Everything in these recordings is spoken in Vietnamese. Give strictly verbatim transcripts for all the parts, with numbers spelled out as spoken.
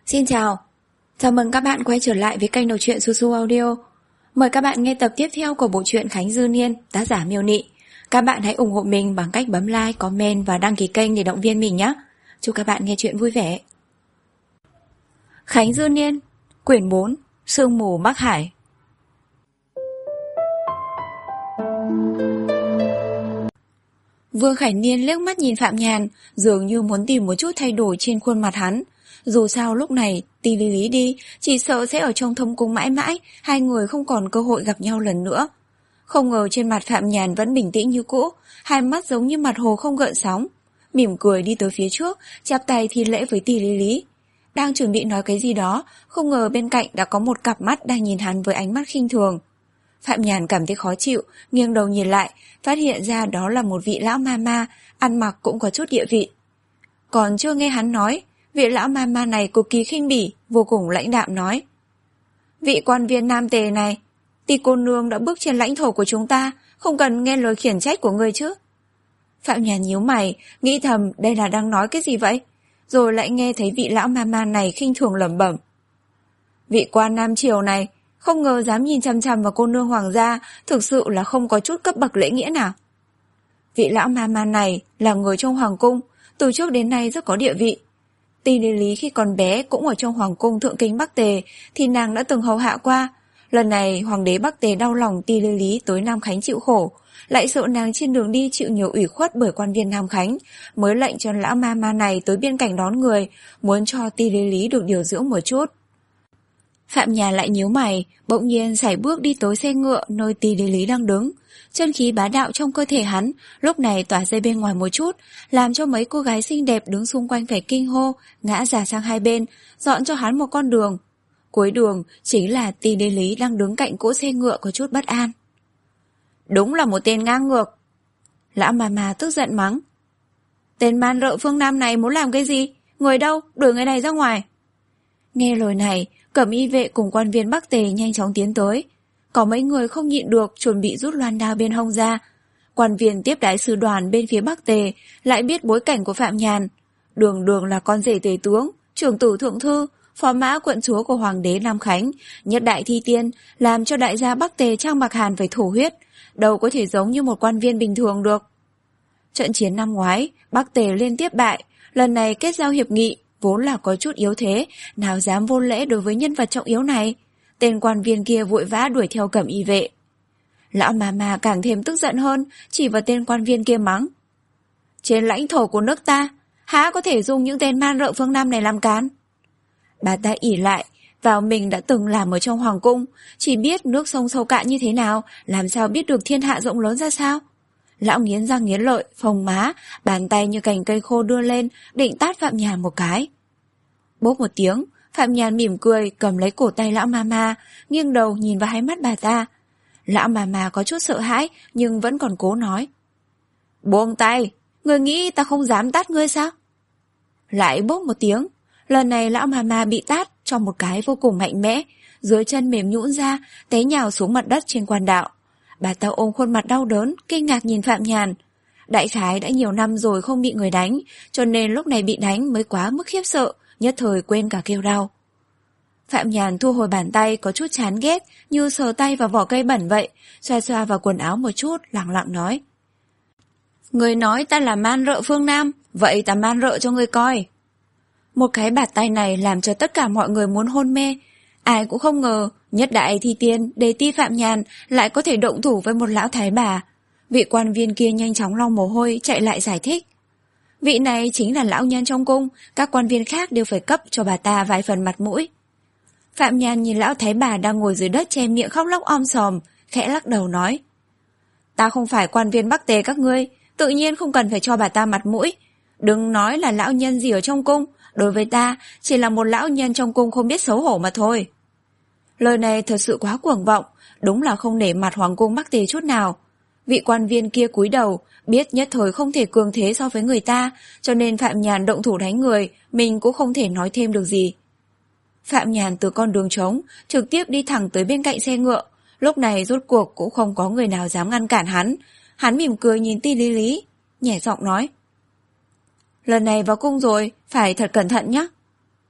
Xin chào, chào mừng các bạn quay trở lại với kênh đọc truyện Su Su Audio. Mời các bạn nghe tập tiếp theo của bộ truyện Khánh Dư Niên, tác giả Miêu Nị. Các bạn hãy ủng hộ mình bằng cách bấm like, comment và đăng ký kênh để động viên mình nhé. Chúc các bạn nghe truyện vui vẻ. Khánh Dư Niên, quyển bốn, Sương mù Bắc Hải. Vương Khải Niên liếc mắt nhìn Phạm Nhàn, dường như muốn tìm một chút thay đổi trên khuôn mặt hắn. Dù sao lúc này Ti Lý Lý đi, chỉ sợ sẽ ở trong thâm cung mãi mãi, hai người không còn cơ hội gặp nhau lần nữa. Không ngờ trên mặt Phạm Nhàn vẫn bình tĩnh như cũ, hai mắt giống như mặt hồ không gợn sóng. Mỉm cười đi tới phía trước, chắp tay thi lễ với Ti Lý Lý. Đang chuẩn bị nói cái gì đó, không ngờ bên cạnh đã có một cặp mắt đang nhìn hắn với ánh mắt khinh thường. Phạm Nhàn cảm thấy khó chịu, nghiêng đầu nhìn lại, phát hiện ra đó là một vị lão ma ma, ăn mặc cũng có chút địa vị. Còn chưa nghe hắn nói, vị lão ma ma này cực kỳ khinh bỉ, vô cùng lãnh đạm nói: vị quan viên nam tề này, Ti cô nương đã bước trên lãnh thổ của chúng ta, không cần nghe lời khiển trách của ngươi chứ. Phạm Nhàn nhíu mày, nghĩ thầm đây là đang nói cái gì vậy, rồi lại nghe thấy vị lão ma ma này khinh thường lẩm bẩm: vị quan nam triều này, không ngờ dám nhìn chằm chằm vào cô nương hoàng gia, thực sự là không có chút cấp bậc lễ nghĩa nào. Vị lão ma ma này là người trong hoàng cung, từ trước đến nay rất có địa vị. Ti Lý Lý khi còn bé cũng ở trong hoàng cung thượng kính Bắc Tề, thì nàng đã từng hầu hạ qua. Lần này hoàng đế Bắc Tề đau lòng Ti Lý Lý tới Nam Khánh chịu khổ, lại sợ nàng trên đường đi chịu nhiều ủy khuất bởi quan viên Nam Khánh, mới lệnh cho lão ma ma này tới biên cảnh đón người, muốn cho Ti Lý Lý được điều dưỡng một chút. Phạm Nhàn lại nhíu mày, bỗng nhiên sải bước đi tới xe ngựa nơi Ti Lý Lý đang đứng. Chân khí bá đạo trong cơ thể hắn lúc này tỏa ra bên ngoài một chút, làm cho mấy cô gái xinh đẹp đứng xung quanh phải kinh hô, ngã ra sang hai bên, dọn cho hắn một con đường. Cuối đường chính là Ti Lý Lý đang đứng cạnh cỗ xe ngựa có chút bất an. Đúng là một tên ngang ngược. Lão ma ma tức giận mắng: tên man rợ phương Nam này muốn làm cái gì? Người đâu? Đuổi người này ra ngoài. Nghe lời này, cẩm y vệ cùng quan viên Bắc Tề nhanh chóng tiến tới. Có mấy người không nhịn được chuẩn bị rút loan đao bên hông ra. Quan viên tiếp đái sư đoàn bên phía Bắc Tề lại biết bối cảnh của Phạm Nhàn. Đường đường là con rể tề tướng, trưởng tử thượng thư, phó mã quận chúa của hoàng đế Nam Khánh, nhất đại thi tiên, làm cho đại gia Bắc Tề Trang Bạc Hàn phải thổ huyết, đâu có thể giống như một quan viên bình thường được. Trận chiến năm ngoái, Bắc Tề liên tiếp bại, lần này kết giao hiệp nghị, vốn là có chút yếu thế, nào dám vô lễ đối với nhân vật trọng yếu này. Tên quan viên kia vội vã đuổi theo cẩm y vệ. Lão ma ma càng thêm tức giận hơn, chỉ vào tên quan viên kia mắng: trên lãnh thổ của nước ta, há có thể dùng những tên man rợ phương Nam này làm cán. Bà ta ỷ lại vào mình đã từng làm ở trong hoàng cung, chỉ biết nước sông sâu cạn như thế nào, làm sao biết được thiên hạ rộng lớn ra sao. Lão nghiến răng nghiến lợi, phồng má, bàn tay như cành cây khô đưa lên, định tát Phạm Nhàn một cái. Bốp một tiếng, Phạm Nhàn mỉm cười cầm lấy cổ tay lão ma ma, nghiêng đầu nhìn vào hai mắt bà ta. Lão ma ma có chút sợ hãi nhưng vẫn còn cố nói: buông tay, ngươi nghĩ ta không dám tát ngươi sao? Lại bốp một tiếng, lần này lão ma ma bị tát cho một cái vô cùng mạnh mẽ, dưới chân mềm nhũn ra, té nhào xuống mặt đất trên quan đạo. Bà ta ôm khuôn mặt đau đớn, kinh ngạc nhìn Phạm Nhàn. Đại khái đã nhiều năm rồi không bị người đánh, cho nên lúc này bị đánh mới quá mức khiếp sợ, nhất thời quên cả kêu đau. Phạm Nhàn thu hồi bàn tay có chút chán ghét, như sờ tay vào vỏ cây bẩn vậy, xoa xoa vào quần áo một chút, lặng lặng nói: người nói ta là man rợ phương Nam, vậy ta man rợ cho người coi. Một cái bạt tay này làm cho tất cả mọi người muốn hôn mê. Ai cũng không ngờ nhất đại thi tiên đề ti Phạm Nhàn lại có thể động thủ với một lão thái bà. Vị quan viên kia nhanh chóng lau mồ hôi chạy lại giải thích: vị này chính là lão nhân trong cung, các quan viên khác đều phải cấp cho bà ta vài phần mặt mũi. Phạm Nhàn nhìn lão thái bà đang ngồi dưới đất che miệng khóc lóc om sòm, khẽ lắc đầu nói: ta không phải quan viên Bắc Tề các ngươi, tự nhiên không cần phải cho bà ta mặt mũi. Đừng nói là lão nhân gì ở trong cung, đối với ta chỉ là một lão nhân trong cung không biết xấu hổ mà thôi. Lời này thật sự quá cuồng vọng, đúng là không nể mặt hoàng cung Bắc Tề chút nào. Vị quan viên kia cúi đầu, biết nhất thời không thể cường thế so với người ta, cho nên Phạm Nhàn động thủ đánh người, mình cũng không thể nói thêm được gì. Phạm Nhàn từ con đường trống trực tiếp đi thẳng tới bên cạnh xe ngựa, lúc này rốt cuộc cũng không có người nào dám ngăn cản hắn. Hắn mỉm cười nhìn Ti Lý Lý, nhẹ giọng nói: lần này vào cung rồi, phải thật cẩn thận nhé.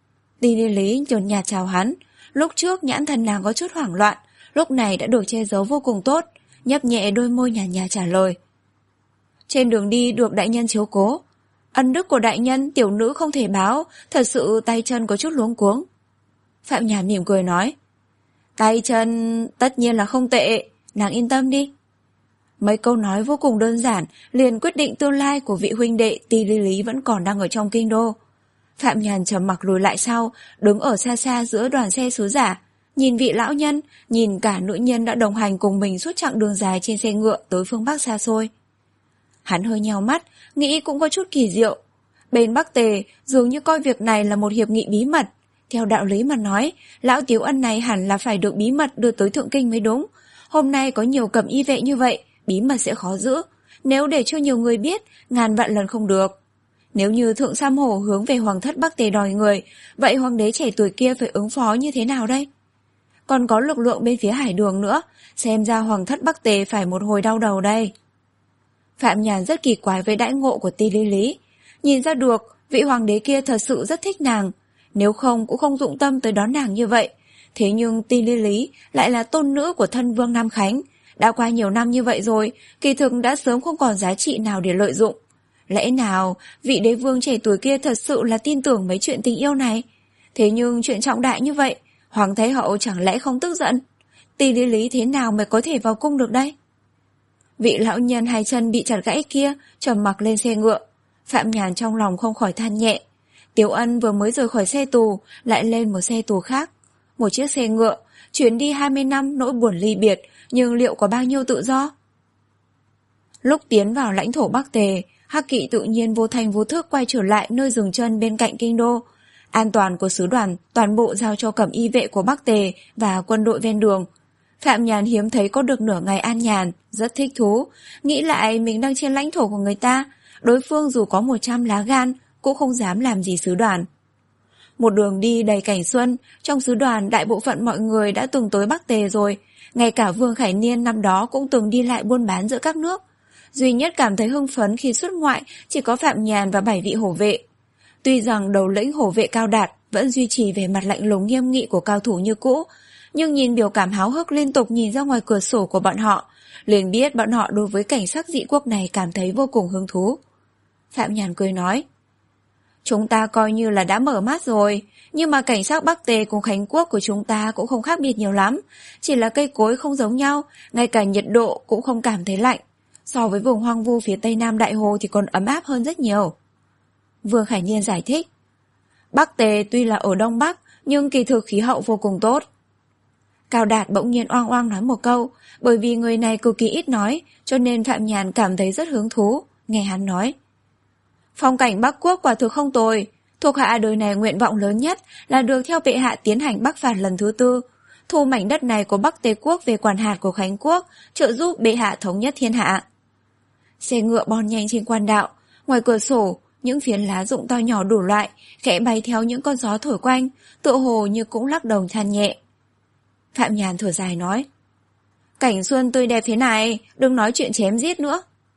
Ti Lý Lý nhợt nhạt chào hắn. Lúc trước nhãn thần nàng có chút hoảng loạn, lúc này đã được che giấu vô cùng tốt, nhấp nhẹ đôi môi nhàn nhạt trả lời. Trên đường đi được đại nhân chiếu cố. Ân đức của đại nhân tiểu nữ không thể báo, thật sự tay chân có chút luống cuống. Phạm Nhàn mỉm cười nói. Tay chân tất nhiên là không tệ, nàng yên tâm đi. Mấy câu nói vô cùng đơn giản liền quyết định tương lai của vị huynh đệ Ti Lý Lý vẫn còn đang ở trong kinh đô. Phạm Nhàn trầm mặc lùi lại sau, đứng ở xa xa giữa đoàn xe sứ giả, nhìn vị lão nhân, nhìn cả nữ nhân đã đồng hành cùng mình suốt chặng đường dài trên xe ngựa tới phương Bắc xa xôi. Hắn hơi nheo mắt, nghĩ cũng có chút kỳ diệu. Bên Bắc Tề dường như coi việc này là một hiệp nghị bí mật. Theo đạo lý mà nói, lão Tiếu Ân này hẳn là phải được bí mật đưa tới Thượng Kinh mới đúng. Hôm nay có nhiều cẩm y vệ như vậy, bí mật sẽ khó giữ. Nếu để cho nhiều người biết, ngàn vạn lần không được. Nếu như Thượng Sam Hổ hướng về Hoàng thất Bắc Tề đòi người, vậy hoàng đế trẻ tuổi kia phải ứng phó như thế nào đây? Còn có lực lượng bên phía hải đường nữa, xem ra Hoàng thất Bắc Tề phải một hồi đau đầu đây. Phạm Nhàn rất kỳ quái với đãi ngộ của Ti Lý Lý. Nhìn ra được, vị hoàng đế kia thật sự rất thích nàng. Nếu không cũng không dụng tâm tới đón nàng như vậy. Thế nhưng Ti Lý Lý lại là tôn nữ của thân vương Nam Khánh. Đã qua nhiều năm như vậy rồi, kỳ thực đã sớm không còn giá trị nào để lợi dụng. Lẽ nào vị đế vương trẻ tuổi kia thật sự là tin tưởng mấy chuyện tình yêu này? Thế nhưng chuyện trọng đại như vậy, Hoàng Thái Hậu chẳng lẽ không tức giận? Ti Lý Lý thế nào mới có thể vào cung được đây? Vị lão nhân hai chân bị chặt gãy kia trầm mặc lên xe ngựa. Phạm Nhàn trong lòng không khỏi than nhẹ. Tiếu Ân vừa mới rời khỏi xe tù, lại lên một xe tù khác. Một chiếc xe ngựa, chuyến đi hai mươi năm nỗi buồn ly biệt, nhưng liệu có bao nhiêu tự do? Lúc tiến vào lãnh thổ Bắc Tề, Hắc Kỵ tự nhiên vô thành vô thức quay trở lại nơi dừng chân bên cạnh kinh đô. An toàn của sứ đoàn toàn bộ giao cho cẩm y vệ của Bắc Tề và quân đội ven đường. Phạm Nhàn hiếm thấy có được nửa ngày an nhàn, rất thích thú, nghĩ lại mình đang trên lãnh thổ của người ta, đối phương dù có một trăm lá gan cũng không dám làm gì sứ đoàn. Một đường đi đầy cảnh xuân, trong sứ đoàn đại bộ phận mọi người đã từng tới Bắc Tề rồi, ngay cả Vương Khải Niên năm đó cũng từng đi lại buôn bán giữa các nước. Duy nhất cảm thấy hưng phấn khi xuất ngoại chỉ có Phạm Nhàn và bảy vị hổ vệ. Tuy rằng đầu lĩnh hổ vệ Cao Đạt vẫn duy trì vẻ mặt lạnh lùng nghiêm nghị của cao thủ như cũ, nhưng nhìn biểu cảm háo hức liên tục nhìn ra ngoài cửa sổ của bọn họ, liền biết bọn họ đối với cảnh sắc dị quốc này cảm thấy vô cùng hứng thú. Phạm Nhàn cười nói, chúng ta coi như là đã mở mắt rồi, nhưng mà cảnh sắc Bắc Tề cùng Khánh Quốc của chúng ta cũng không khác biệt nhiều lắm, chỉ là cây cối không giống nhau, ngay cả nhiệt độ cũng không cảm thấy lạnh. So với vùng hoang vu phía tây nam Đại Hồ thì còn ấm áp hơn rất nhiều. Vương Khải Niên giải thích, Bắc Tề tuy là ở Đông Bắc, nhưng kỳ thực khí hậu vô cùng tốt. Cao Đạt bỗng nhiên oang oang nói một câu, bởi vì người này cực kỳ ít nói, cho nên Phạm Nhàn cảm thấy rất hứng thú, nghe hắn nói. Phong cảnh Bắc Quốc quả thực không tồi, thuộc hạ đời này nguyện vọng lớn nhất là được theo bệ hạ tiến hành Bắc phạt lần thứ tư, thu mảnh đất này của Bắc Tề Quốc về quản hạt của Khánh Quốc, trợ giúp bệ hạ thống nhất thiên hạ. Xe ngựa bon nhanh trên quan đạo, ngoài cửa sổ, những phiến lá rụng to nhỏ đủ loại, khẽ bay theo những con gió thổi quanh, tựa hồ như cũng lắc đầu than nhẹ. Phạm Nhàn thở dài nói, cảnh xuân tươi đẹp thế này, đừng nói chuyện chém giết nữa.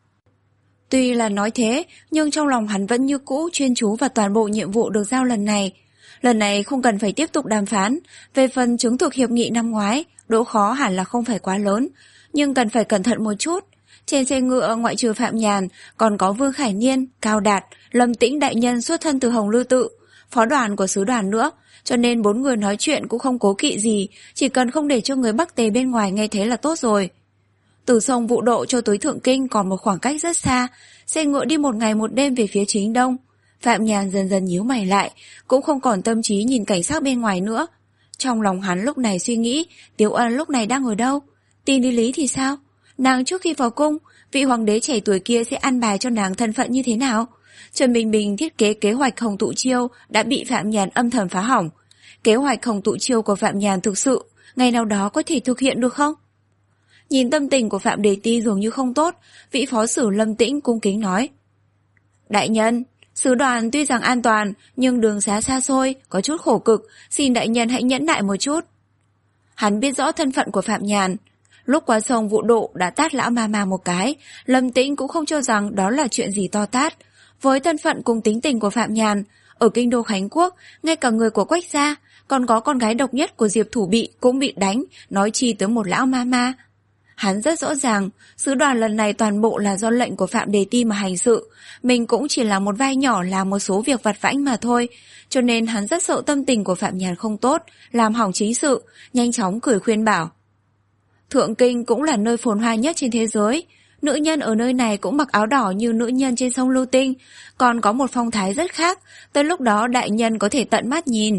Tuy là nói thế, nhưng trong lòng hắn vẫn như cũ chuyên chú vào toàn bộ nhiệm vụ được giao lần này. Lần này không cần phải tiếp tục đàm phán, về phần chứng thực hiệp nghị năm ngoái, độ khó hẳn là không phải quá lớn, nhưng cần phải cẩn thận một chút. Trên xe ngựa ngoại trừ Phạm Nhàn, còn có Vương Khải Niên, Cao Đạt, Lâm Tĩnh đại nhân xuất thân từ Hồng Lư Tự, phó đoàn của sứ đoàn nữa, cho nên bốn người nói chuyện cũng không cố kỵ gì, chỉ cần không để cho người Bắc Tề bên ngoài nghe thấy là tốt rồi. Từ sông Vũ Độ cho tới Thượng Kinh còn một khoảng cách rất xa, xe ngựa đi một ngày một đêm về phía chính đông. Phạm Nhàn dần dần nhíu mày lại, cũng không còn tâm trí nhìn cảnh sát bên ngoài nữa. Trong lòng hắn lúc này suy nghĩ, Tiếu Ân lúc này đang ở đâu? Ti Lý Lý thì sao? Nàng trước khi vào cung, vị hoàng đế trẻ tuổi kia sẽ ăn bài cho nàng thân phận như thế nào? Trần Bình Bình thiết kế kế hoạch Hồng Tụ Chiêu đã bị Phạm Nhàn âm thầm phá hỏng. Kế hoạch Hồng Tụ Chiêu của Phạm Nhàn thực sự, ngày nào đó có thể thực hiện được không? Nhìn tâm tình của Phạm Đề Ti dường như không tốt, vị phó sử Lâm Tĩnh cung kính nói. Đại nhân, sứ đoàn tuy rằng an toàn, nhưng đường xá xa xôi, có chút khổ cực, xin đại nhân hãy nhẫn nại một chút. Hắn biết rõ thân phận của Phạm Nhàn. Lúc qua sông Vũ Độ đã tát lão ma ma một cái, Lâm Tĩnh cũng không cho rằng đó là chuyện gì to tát. Với thân phận cùng tính tình của Phạm Nhàn, Ở kinh đô Khánh Quốc, ngay cả người của Quách gia, còn có con gái độc nhất của Diệp Thủ Bị cũng bị đánh, nói chi tới một lão ma ma. Hắn rất rõ ràng, sứ đoàn lần này toàn bộ là do lệnh của Phạm Đề Ti mà hành sự, mình cũng chỉ là một vai nhỏ làm một số việc vặt vãnh mà thôi, cho nên hắn rất sợ tâm tình của Phạm Nhàn không tốt, làm hỏng chính sự, nhanh chóng cười khuyên bảo. Thượng Kinh cũng là nơi phồn hoa nhất trên thế giới, nữ nhân ở nơi này cũng mặc áo đỏ như nữ nhân trên sông Lưu Tinh, còn có một phong thái rất khác, tới lúc đó đại nhân có thể tận mắt nhìn.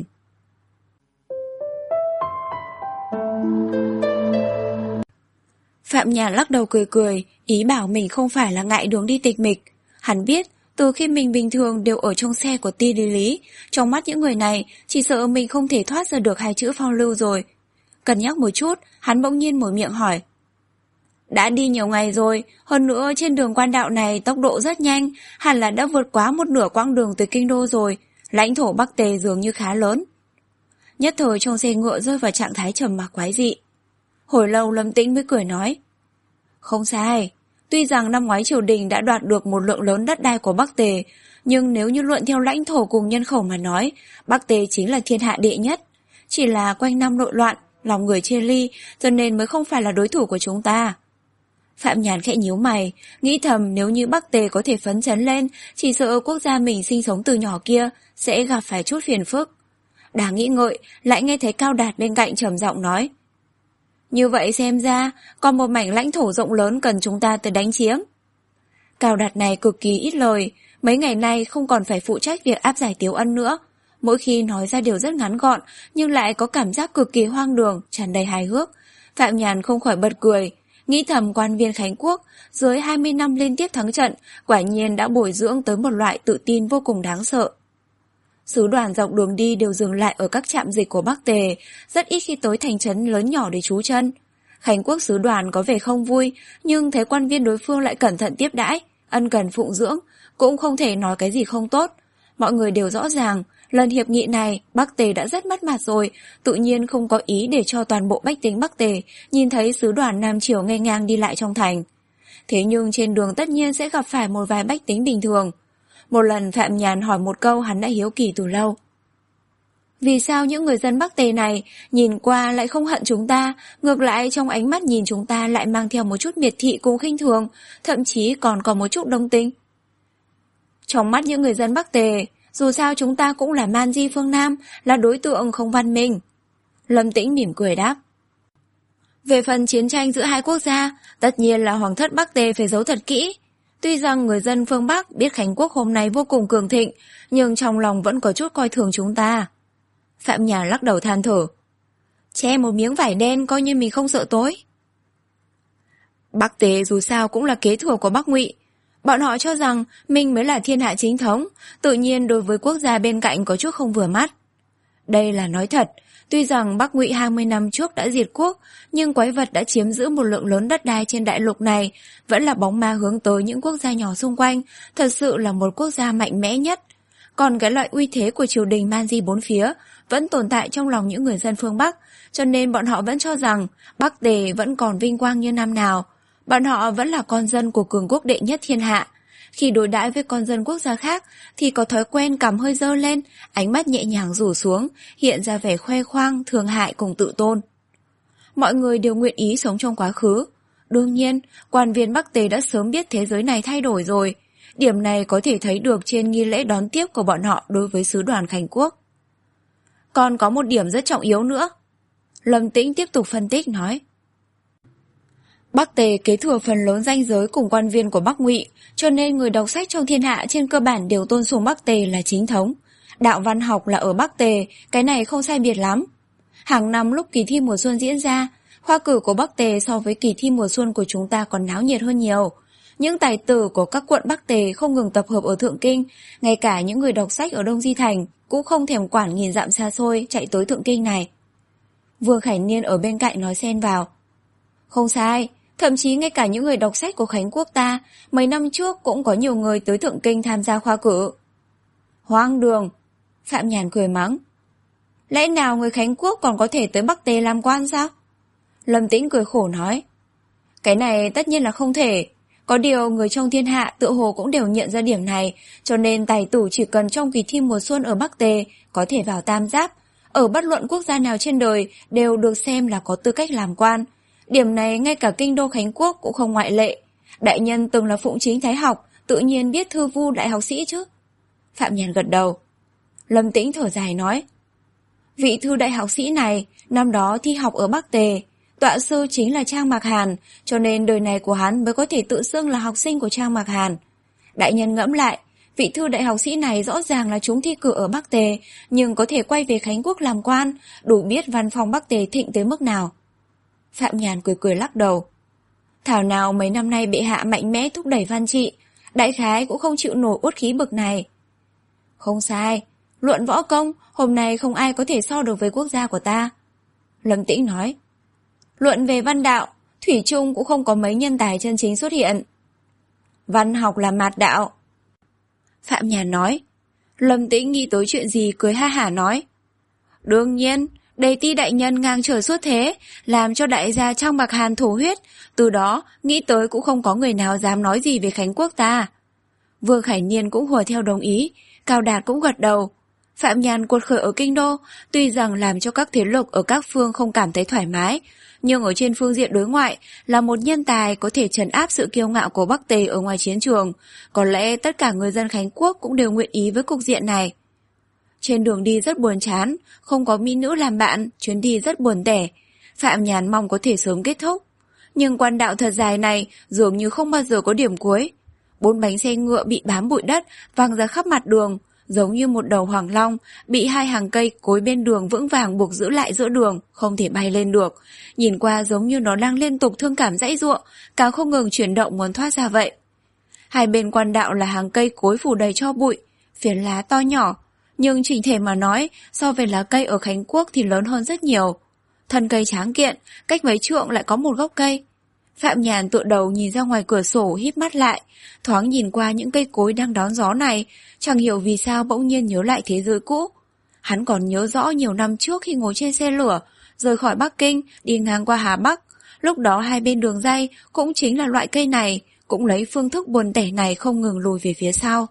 Phạm Nhàn lắc đầu cười cười, ý bảo mình không phải là ngại đường đi tịch mịch. Hắn biết, từ khi mình bình thường đều ở trong xe của Ti Lý Lý, trong mắt những người này, chỉ sợ mình không thể thoát ra được hai chữ phong lưu rồi. Cân nhắc một chút, hắn bỗng nhiên mở miệng hỏi. Đã đi nhiều ngày rồi, hơn nữa trên đường quan đạo này tốc độ rất nhanh, hẳn là đã vượt quá một nửa quãng đường tới kinh đô rồi, lãnh thổ Bắc Tề dường như khá lớn. Nhất thời trong xe ngựa rơi vào trạng thái trầm mặc quái dị. Hồi lâu Lâm Tĩnh mới cười nói. Không sai, tuy rằng năm ngoái triều đình đã đoạt được một lượng lớn đất đai của Bắc Tề, nhưng nếu như luận theo lãnh thổ cùng nhân khẩu mà nói, Bắc Tề chính là thiên hạ đệ nhất. Chỉ là quanh năm nội loạn, lòng người chia ly, cho nên mới không phải là đối thủ của chúng ta. Phạm Nhàn khẽ nhíu mày, nghĩ thầm nếu như Bắc Tề có thể phấn chấn lên, chỉ sợ quốc gia mình sinh sống từ nhỏ kia sẽ gặp phải chút phiền phức. Đang nghĩ ngợi, lại nghe thấy Cao Đạt bên cạnh trầm giọng nói. Như vậy xem ra, còn một mảnh lãnh thổ rộng lớn cần chúng ta tới đánh chiếm. Cao Đạt này cực kỳ ít lời, mấy ngày nay không còn phải phụ trách việc áp giải Tiếu Ân nữa. Mỗi khi nói ra điều rất ngắn gọn, nhưng lại có cảm giác cực kỳ hoang đường, tràn đầy hài hước. Phạm Nhàn không khỏi bật cười, nghĩ thầm quan viên Khánh Quốc, dưới hai mươi năm liên tiếp thắng trận, quả nhiên đã bồi dưỡng tới một loại tự tin vô cùng đáng sợ. Sứ đoàn dọc đường đi đều dừng lại ở các trạm dịch của Bắc Tề, rất ít khi tới thành trấn lớn nhỏ để trú chân. Khánh Quốc sứ đoàn có vẻ không vui, nhưng thấy quan viên đối phương lại cẩn thận tiếp đãi, ân cần phụng dưỡng, cũng không thể nói cái gì không tốt. Mọi người đều rõ ràng, lần hiệp nghị này Bắc Tề đã rất mất mặt rồi, tự nhiên không có ý để cho toàn bộ bách tính Bắc Tề nhìn thấy sứ đoàn Nam Triều nghênh ngang đi lại trong thành. Thế nhưng trên đường tất nhiên sẽ gặp phải một vài bách tính bình thường. Một lần Phạm Nhàn hỏi một câu hắn đã hiếu kỳ từ lâu. Vì sao những người dân Bắc Tề này nhìn qua lại không hận chúng ta, ngược lại trong ánh mắt nhìn chúng ta lại mang theo một chút miệt thị cùng khinh thường, thậm chí còn có một chút đồng tình? Trong mắt những người dân Bắc Tề, dù sao chúng ta cũng là man di phương Nam, là đối tượng không văn minh. Lâm Tĩnh mỉm cười đáp. Về phần chiến tranh giữa hai quốc gia, tất nhiên là hoàng thất Bắc Tề phải giấu thật kỹ. Tuy rằng người dân phương Bắc biết Khánh Quốc hôm nay vô cùng cường thịnh, nhưng trong lòng vẫn có chút coi thường chúng ta. Phạm Nhàn lắc đầu than thở. Che một miếng vải đen coi như mình không sợ tối. Bắc Tề dù sao cũng là kế thừa của Bắc Ngụy. Bọn họ cho rằng mình mới là thiên hạ chính thống, tự nhiên đối với quốc gia bên cạnh có chút không vừa mắt. Đây là nói thật, tuy rằng Bắc Ngụy hai mươi năm trước đã diệt quốc, nhưng quái vật đã chiếm giữ một lượng lớn đất đai trên đại lục này, vẫn là bóng ma hướng tới những quốc gia nhỏ xung quanh, thật sự là một quốc gia mạnh mẽ nhất. Còn cái loại uy thế của triều đình man di bốn phía vẫn tồn tại trong lòng những người dân phương Bắc, cho nên bọn họ vẫn cho rằng Bắc Tề vẫn còn vinh quang như năm nào. Bọn họ vẫn là con dân của cường quốc đệ nhất thiên hạ. Khi đối đãi với con dân quốc gia khác thì có thói quen cằm hơi dơ lên, ánh mắt nhẹ nhàng rủ xuống, hiện ra vẻ khoe khoang, thương hại cùng tự tôn. Mọi người đều nguyện ý sống trong quá khứ. Đương nhiên, quan viên Bắc Tề đã sớm biết thế giới này thay đổi rồi. Điểm này có thể thấy được trên nghi lễ đón tiếp của bọn họ đối với sứ đoàn Khánh Quốc. Còn có một điểm rất trọng yếu nữa. Lâm Tĩnh tiếp tục phân tích nói. Bắc Tề kế thừa phần lớn ranh giới cùng quan viên của Bắc Ngụy, cho nên người đọc sách trong thiên hạ trên cơ bản đều tôn sùng Bắc Tề là chính thống. Đạo văn học là ở Bắc Tề, cái này không sai biệt lắm. Hàng năm lúc kỳ thi mùa xuân diễn ra, khoa cử của Bắc Tề so với kỳ thi mùa xuân của chúng ta còn náo nhiệt hơn nhiều. Những tài tử của các quận Bắc Tề không ngừng tập hợp ở Thượng Kinh, ngay cả những người đọc sách ở Đông Di Thành cũng không thèm quản nghìn dặm xa xôi chạy tới Thượng Kinh này. Vương Khải Niên ở bên cạnh nói xen vào. Không sai, thậm chí ngay cả những người đọc sách của Khánh Quốc ta, mấy năm trước cũng có nhiều người tới Thượng Kinh tham gia khoa cử. Hoang đường! Phạm Nhàn cười mắng. Lẽ nào người Khánh Quốc còn có thể tới Bắc Tề làm quan sao? Lâm Tĩnh cười khổ nói. Cái này tất nhiên là không thể. Có điều người trong thiên hạ tựa hồ cũng đều nhận ra điểm này, cho nên tài tử chỉ cần trong kỳ thi mùa xuân ở Bắc Tề có thể vào tam giáp, ở bất luận quốc gia nào trên đời đều được xem là có tư cách làm quan. Điểm này ngay cả kinh đô Khánh Quốc cũng không ngoại lệ. Đại nhân từng là phụng chính thái học, tự nhiên biết thư vu đại học sĩ chứ. Phạm Nhàn gật đầu. Lâm Tĩnh thở dài nói, vị thư đại học sĩ này năm đó thi học ở Bắc Tề, tọa sư chính là Trang Mạc Hàn, cho nên đời này của hắn mới có thể tự xưng là học sinh của Trang Mạc Hàn. Đại nhân ngẫm lại, vị thư đại học sĩ này rõ ràng là trúng thi cử ở Bắc Tề, nhưng có thể quay về Khánh Quốc làm quan, đủ biết văn phòng Bắc Tề thịnh tới mức nào. Phạm Nhàn cười cười lắc đầu. Thảo nào mấy năm nay bệ hạ mạnh mẽ thúc đẩy văn trị, đại khái cũng không chịu nổi uất khí bực này. Không sai, luận võ công, hôm nay không ai có thể so được với quốc gia của ta. Lâm Tĩnh nói. Luận về văn đạo, thủy chung cũng không có mấy nhân tài chân chính xuất hiện. Văn học là mạt đạo. Phạm Nhàn nói. Lâm Tĩnh nghĩ tới chuyện gì cười ha hả nói. Đương nhiên, Đề Ti đại nhân ngang trời xuất thế, làm cho đại gia Trang Mạc Hàn thổ huyết, từ đó nghĩ tới cũng không có người nào dám nói gì về Khánh Quốc ta. Vương Khải Niên cũng hùa theo đồng ý, Cao Đạt cũng gật đầu. Phạm Nhàn cuột khởi ở kinh đô, tuy rằng làm cho các thế lực ở các phương không cảm thấy thoải mái, nhưng ở trên phương diện đối ngoại là một nhân tài có thể trấn áp sự kiêu ngạo của Bắc Tề ở ngoài chiến trường. Có lẽ tất cả người dân Khánh Quốc cũng đều nguyện ý với cục diện này. Trên đường đi rất buồn chán, không có mỹ nữ làm bạn, chuyến đi rất buồn tẻ. Phạm Nhàn mong có thể sớm kết thúc. Nhưng quan đạo thật dài này dường như không bao giờ có điểm cuối. Bốn bánh xe ngựa bị bám bụi đất văng ra khắp mặt đường, giống như một đầu hoàng long bị hai hàng cây cối bên đường vững vàng buộc giữ lại giữa đường, không thể bay lên được. Nhìn qua giống như nó đang liên tục thương cảm dãy giụa, càng không ngừng chuyển động muốn thoát ra vậy. Hai bên quan đạo là hàng cây cối phủ đầy tro bụi, phiến lá to nhỏ, nhưng chỉnh thể mà nói, so với lá cây ở Khánh Quốc thì lớn hơn rất nhiều. Thân cây tráng kiện, cách mấy trượng lại có một gốc cây. Phạm Nhàn tựa đầu nhìn ra ngoài cửa sổ híp mắt lại, thoáng nhìn qua những cây cối đang đón gió này, chẳng hiểu vì sao bỗng nhiên nhớ lại thế giới cũ. Hắn còn nhớ rõ nhiều năm trước khi ngồi trên xe lửa, rời khỏi Bắc Kinh, đi ngang qua Hà Bắc. Lúc đó hai bên đường ray cũng chính là loại cây này, cũng lấy phương thức buồn tẻ này không ngừng lùi về phía sau.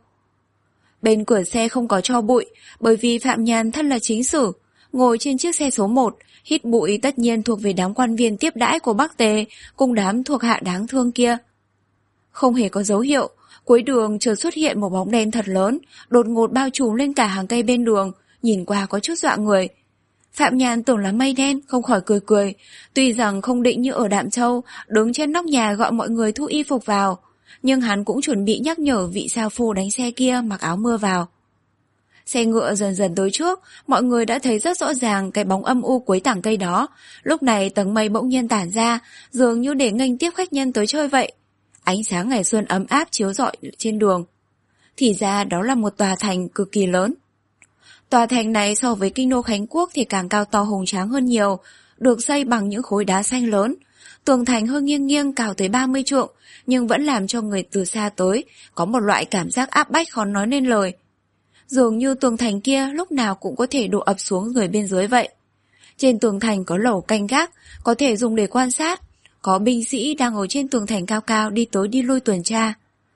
Bên cửa xe không có tro bụi, bởi vì Phạm Nhàn thân là chính sử, ngồi trên chiếc xe số một, hít bụi tất nhiên thuộc về đám quan viên tiếp đãi của Bắc Tề, cùng đám thuộc hạ đáng thương kia. Không hề có dấu hiệu, cuối đường chợt xuất hiện một bóng đen thật lớn, đột ngột bao trùm lên cả hàng cây bên đường, nhìn qua có chút dọa người. Phạm Nhàn tưởng là mây đen, không khỏi cười cười, tuy rằng không định như ở Đạm Châu, đứng trên nóc nhà gọi mọi người thu y phục vào, nhưng hắn cũng chuẩn bị nhắc nhở vị sao phu đánh xe kia mặc áo mưa vào. Xe ngựa dần dần tới trước, mọi người đã thấy rất rõ ràng cái bóng âm u cuối tảng cây đó. Lúc này tầng mây bỗng nhiên tản ra, dường như để nghênh tiếp khách nhân tới chơi vậy. Ánh sáng ngày xuân ấm áp chiếu rọi trên đường. Thì ra đó là một tòa thành cực kỳ lớn. Tòa thành này so với kinh đô Khánh Quốc thì càng cao to hùng tráng hơn nhiều, được xây bằng những khối đá xanh lớn. Tường thành hơi nghiêng nghiêng cao tới ba mươi trượng, nhưng vẫn làm cho người từ xa tới có một loại cảm giác áp bách khó nói nên lời. Dường như tường thành kia lúc nào cũng có thể đổ ập xuống người bên dưới vậy. Trên tường thành có lẩu canh gác, có thể dùng để quan sát. Có binh sĩ đang ở trên tường thành cao cao đi tới đi lui tuần tra.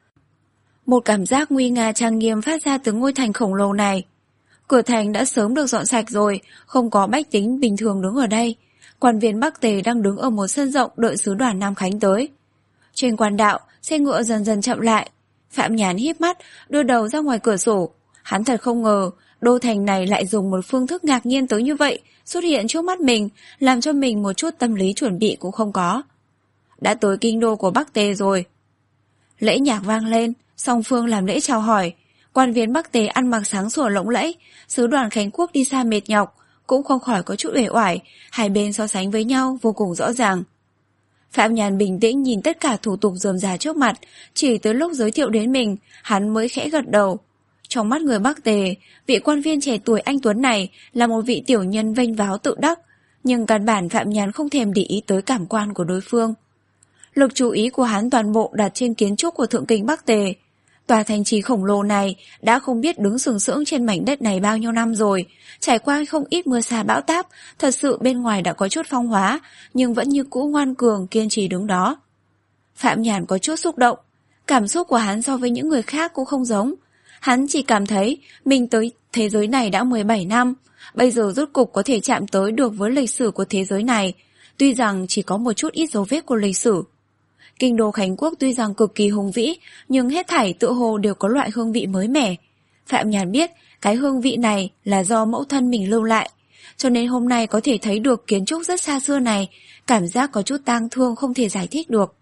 Một cảm giác nguy nga trang nghiêm phát ra từ ngôi thành khổng lồ này. Cửa thành đã sớm được dọn sạch rồi, không có bách tính bình thường đứng ở đây. Quan viên Bắc Tề đang đứng ở một sân rộng đợi sứ đoàn Nam Khánh tới. Trên quan đạo, xe ngựa dần dần chậm lại. Phạm Nhàn híp mắt, đưa đầu ra ngoài cửa sổ. Hắn thật không ngờ, đô thành này lại dùng một phương thức ngạc nhiên tới như vậy, xuất hiện trước mắt mình, làm cho mình một chút tâm lý chuẩn bị cũng không có. Đã tới kinh đô của Bắc Tề rồi. Lễ nhạc vang lên, song phương làm lễ chào hỏi. Quan viên Bắc Tề ăn mặc sáng sủa lộng lẫy, sứ đoàn Khánh Quốc đi xa mệt nhọc, cũng không khỏi có chút uể oải, hai bên so sánh với nhau vô cùng rõ ràng. Phạm Nhàn bình tĩnh nhìn tất cả thủ tục rườm rà trước mặt, chỉ tới lúc giới thiệu đến mình, hắn mới khẽ gật đầu. Trong mắt người Bắc Tề, vị quan viên trẻ tuổi anh tuấn này là một vị tiểu nhân vênh váo tự đắc, nhưng căn bản Phạm Nhàn không thèm để ý tới cảm quan của đối phương. Lực chú ý của hắn toàn bộ đặt trên kiến trúc của thượng kinh Bắc Tề. Tòa thành trì khổng lồ này đã không biết đứng sừng sững trên mảnh đất này bao nhiêu năm rồi, trải qua không ít mưa sa bão táp, thật sự bên ngoài đã có chút phong hóa, nhưng vẫn như cũ ngoan cường kiên trì đứng đó. Phạm Nhàn có chút xúc động, Cảm xúc của hắn so với những người khác cũng không giống. Hắn chỉ cảm thấy mình tới thế giới này đã mười bảy năm, bây giờ rốt cục có thể chạm tới được với lịch sử của thế giới này, tuy rằng chỉ có một chút ít dấu vết của lịch sử. Kinh đô Khánh Quốc tuy rằng cực kỳ hùng vĩ, nhưng hết thảy tựa hồ đều có loại hương vị mới mẻ. Phạm Nhàn biết cái hương vị này là do mẫu thân mình lưu lại, cho nên hôm nay có thể thấy được kiến trúc rất xa xưa này, cảm giác có chút tang thương không thể giải thích được.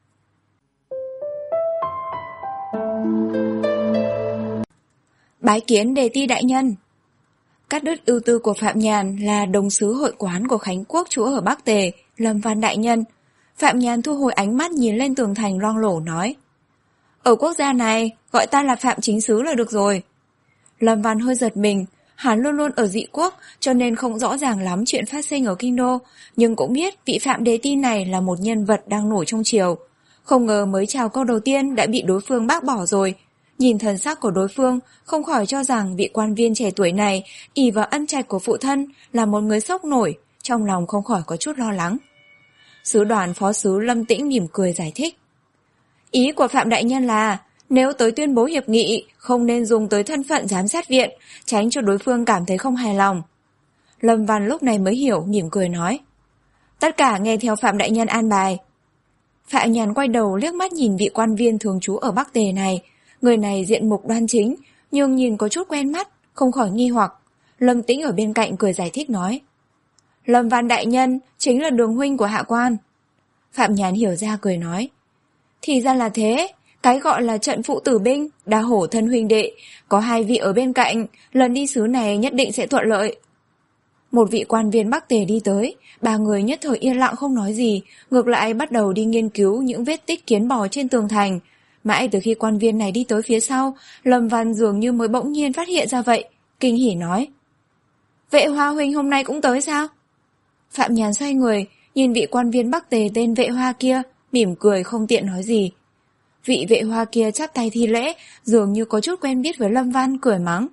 Bái kiến Đề Ti đại nhân. Cắt đứt ưu tư của Phạm Nhàn là đồng sứ hội quán của Khánh Quốc trú ở Bắc Tề, Lâm Văn đại nhân. Phạm Nhàn thu hồi ánh mắt nhìn lên tường thành loang lổ nói: Ở quốc gia này, gọi ta là Phạm chính sứ là được rồi. Lâm Văn hơi giật mình, hắn luôn luôn ở dị quốc cho nên không rõ ràng lắm chuyện phát sinh ở kinh đô, nhưng cũng biết vị Phạm Đề Ti này là một nhân vật đang nổi trong triều. Không ngờ mới chào câu đầu tiên đã bị đối phương bác bỏ rồi. Nhìn thần sắc của đối phương, không khỏi cho rằng vị quan viên trẻ tuổi này ỷ vào ân trạch của phụ thân là một người sốc nổi, trong lòng không khỏi có chút lo lắng. Sứ đoàn phó sứ Lâm Tĩnh mỉm cười giải thích: Ý của Phạm đại nhân là nếu tới tuyên bố hiệp nghị, không nên dùng tới thân phận giám sát viện, tránh cho đối phương cảm thấy không hài lòng. Lâm Văn lúc này mới hiểu, mỉm cười nói: Tất cả nghe theo Phạm đại nhân an bài. Phạm Nhàn quay đầu liếc mắt nhìn vị quan viên thường trú ở Bắc Tề này. Người này diện mục đoan chính, nhưng nhìn có chút quen mắt, không khỏi nghi hoặc. Lâm Tĩnh ở bên cạnh cười giải thích nói: Lâm Văn đại nhân chính là đường huynh của hạ quan. Phạm Nhàn hiểu ra cười nói: Thì ra là thế, cái gọi là trận phụ tử binh, đa hổ thân huynh đệ, có hai vị ở bên cạnh, lần đi sứ này nhất định sẽ thuận lợi. Một vị quan viên Bắc Tề đi tới, ba người nhất thời yên lặng không nói gì, ngược lại bắt đầu đi nghiên cứu những vết tích kiến bò trên tường thành. Mãi từ khi quan viên này đi tới phía sau, Lâm Văn dường như mới bỗng nhiên phát hiện ra vậy, kinh hỉ nói: Vệ Hoa huynh hôm nay cũng tới sao? Phạm Nhàn xoay người, nhìn vị quan viên Bắc Tề tên Vệ Hoa kia, mỉm cười không tiện nói gì. Vị Vệ Hoa kia chắp tay thi lễ, dường như có chút quen biết với Lâm Văn, cười mắng: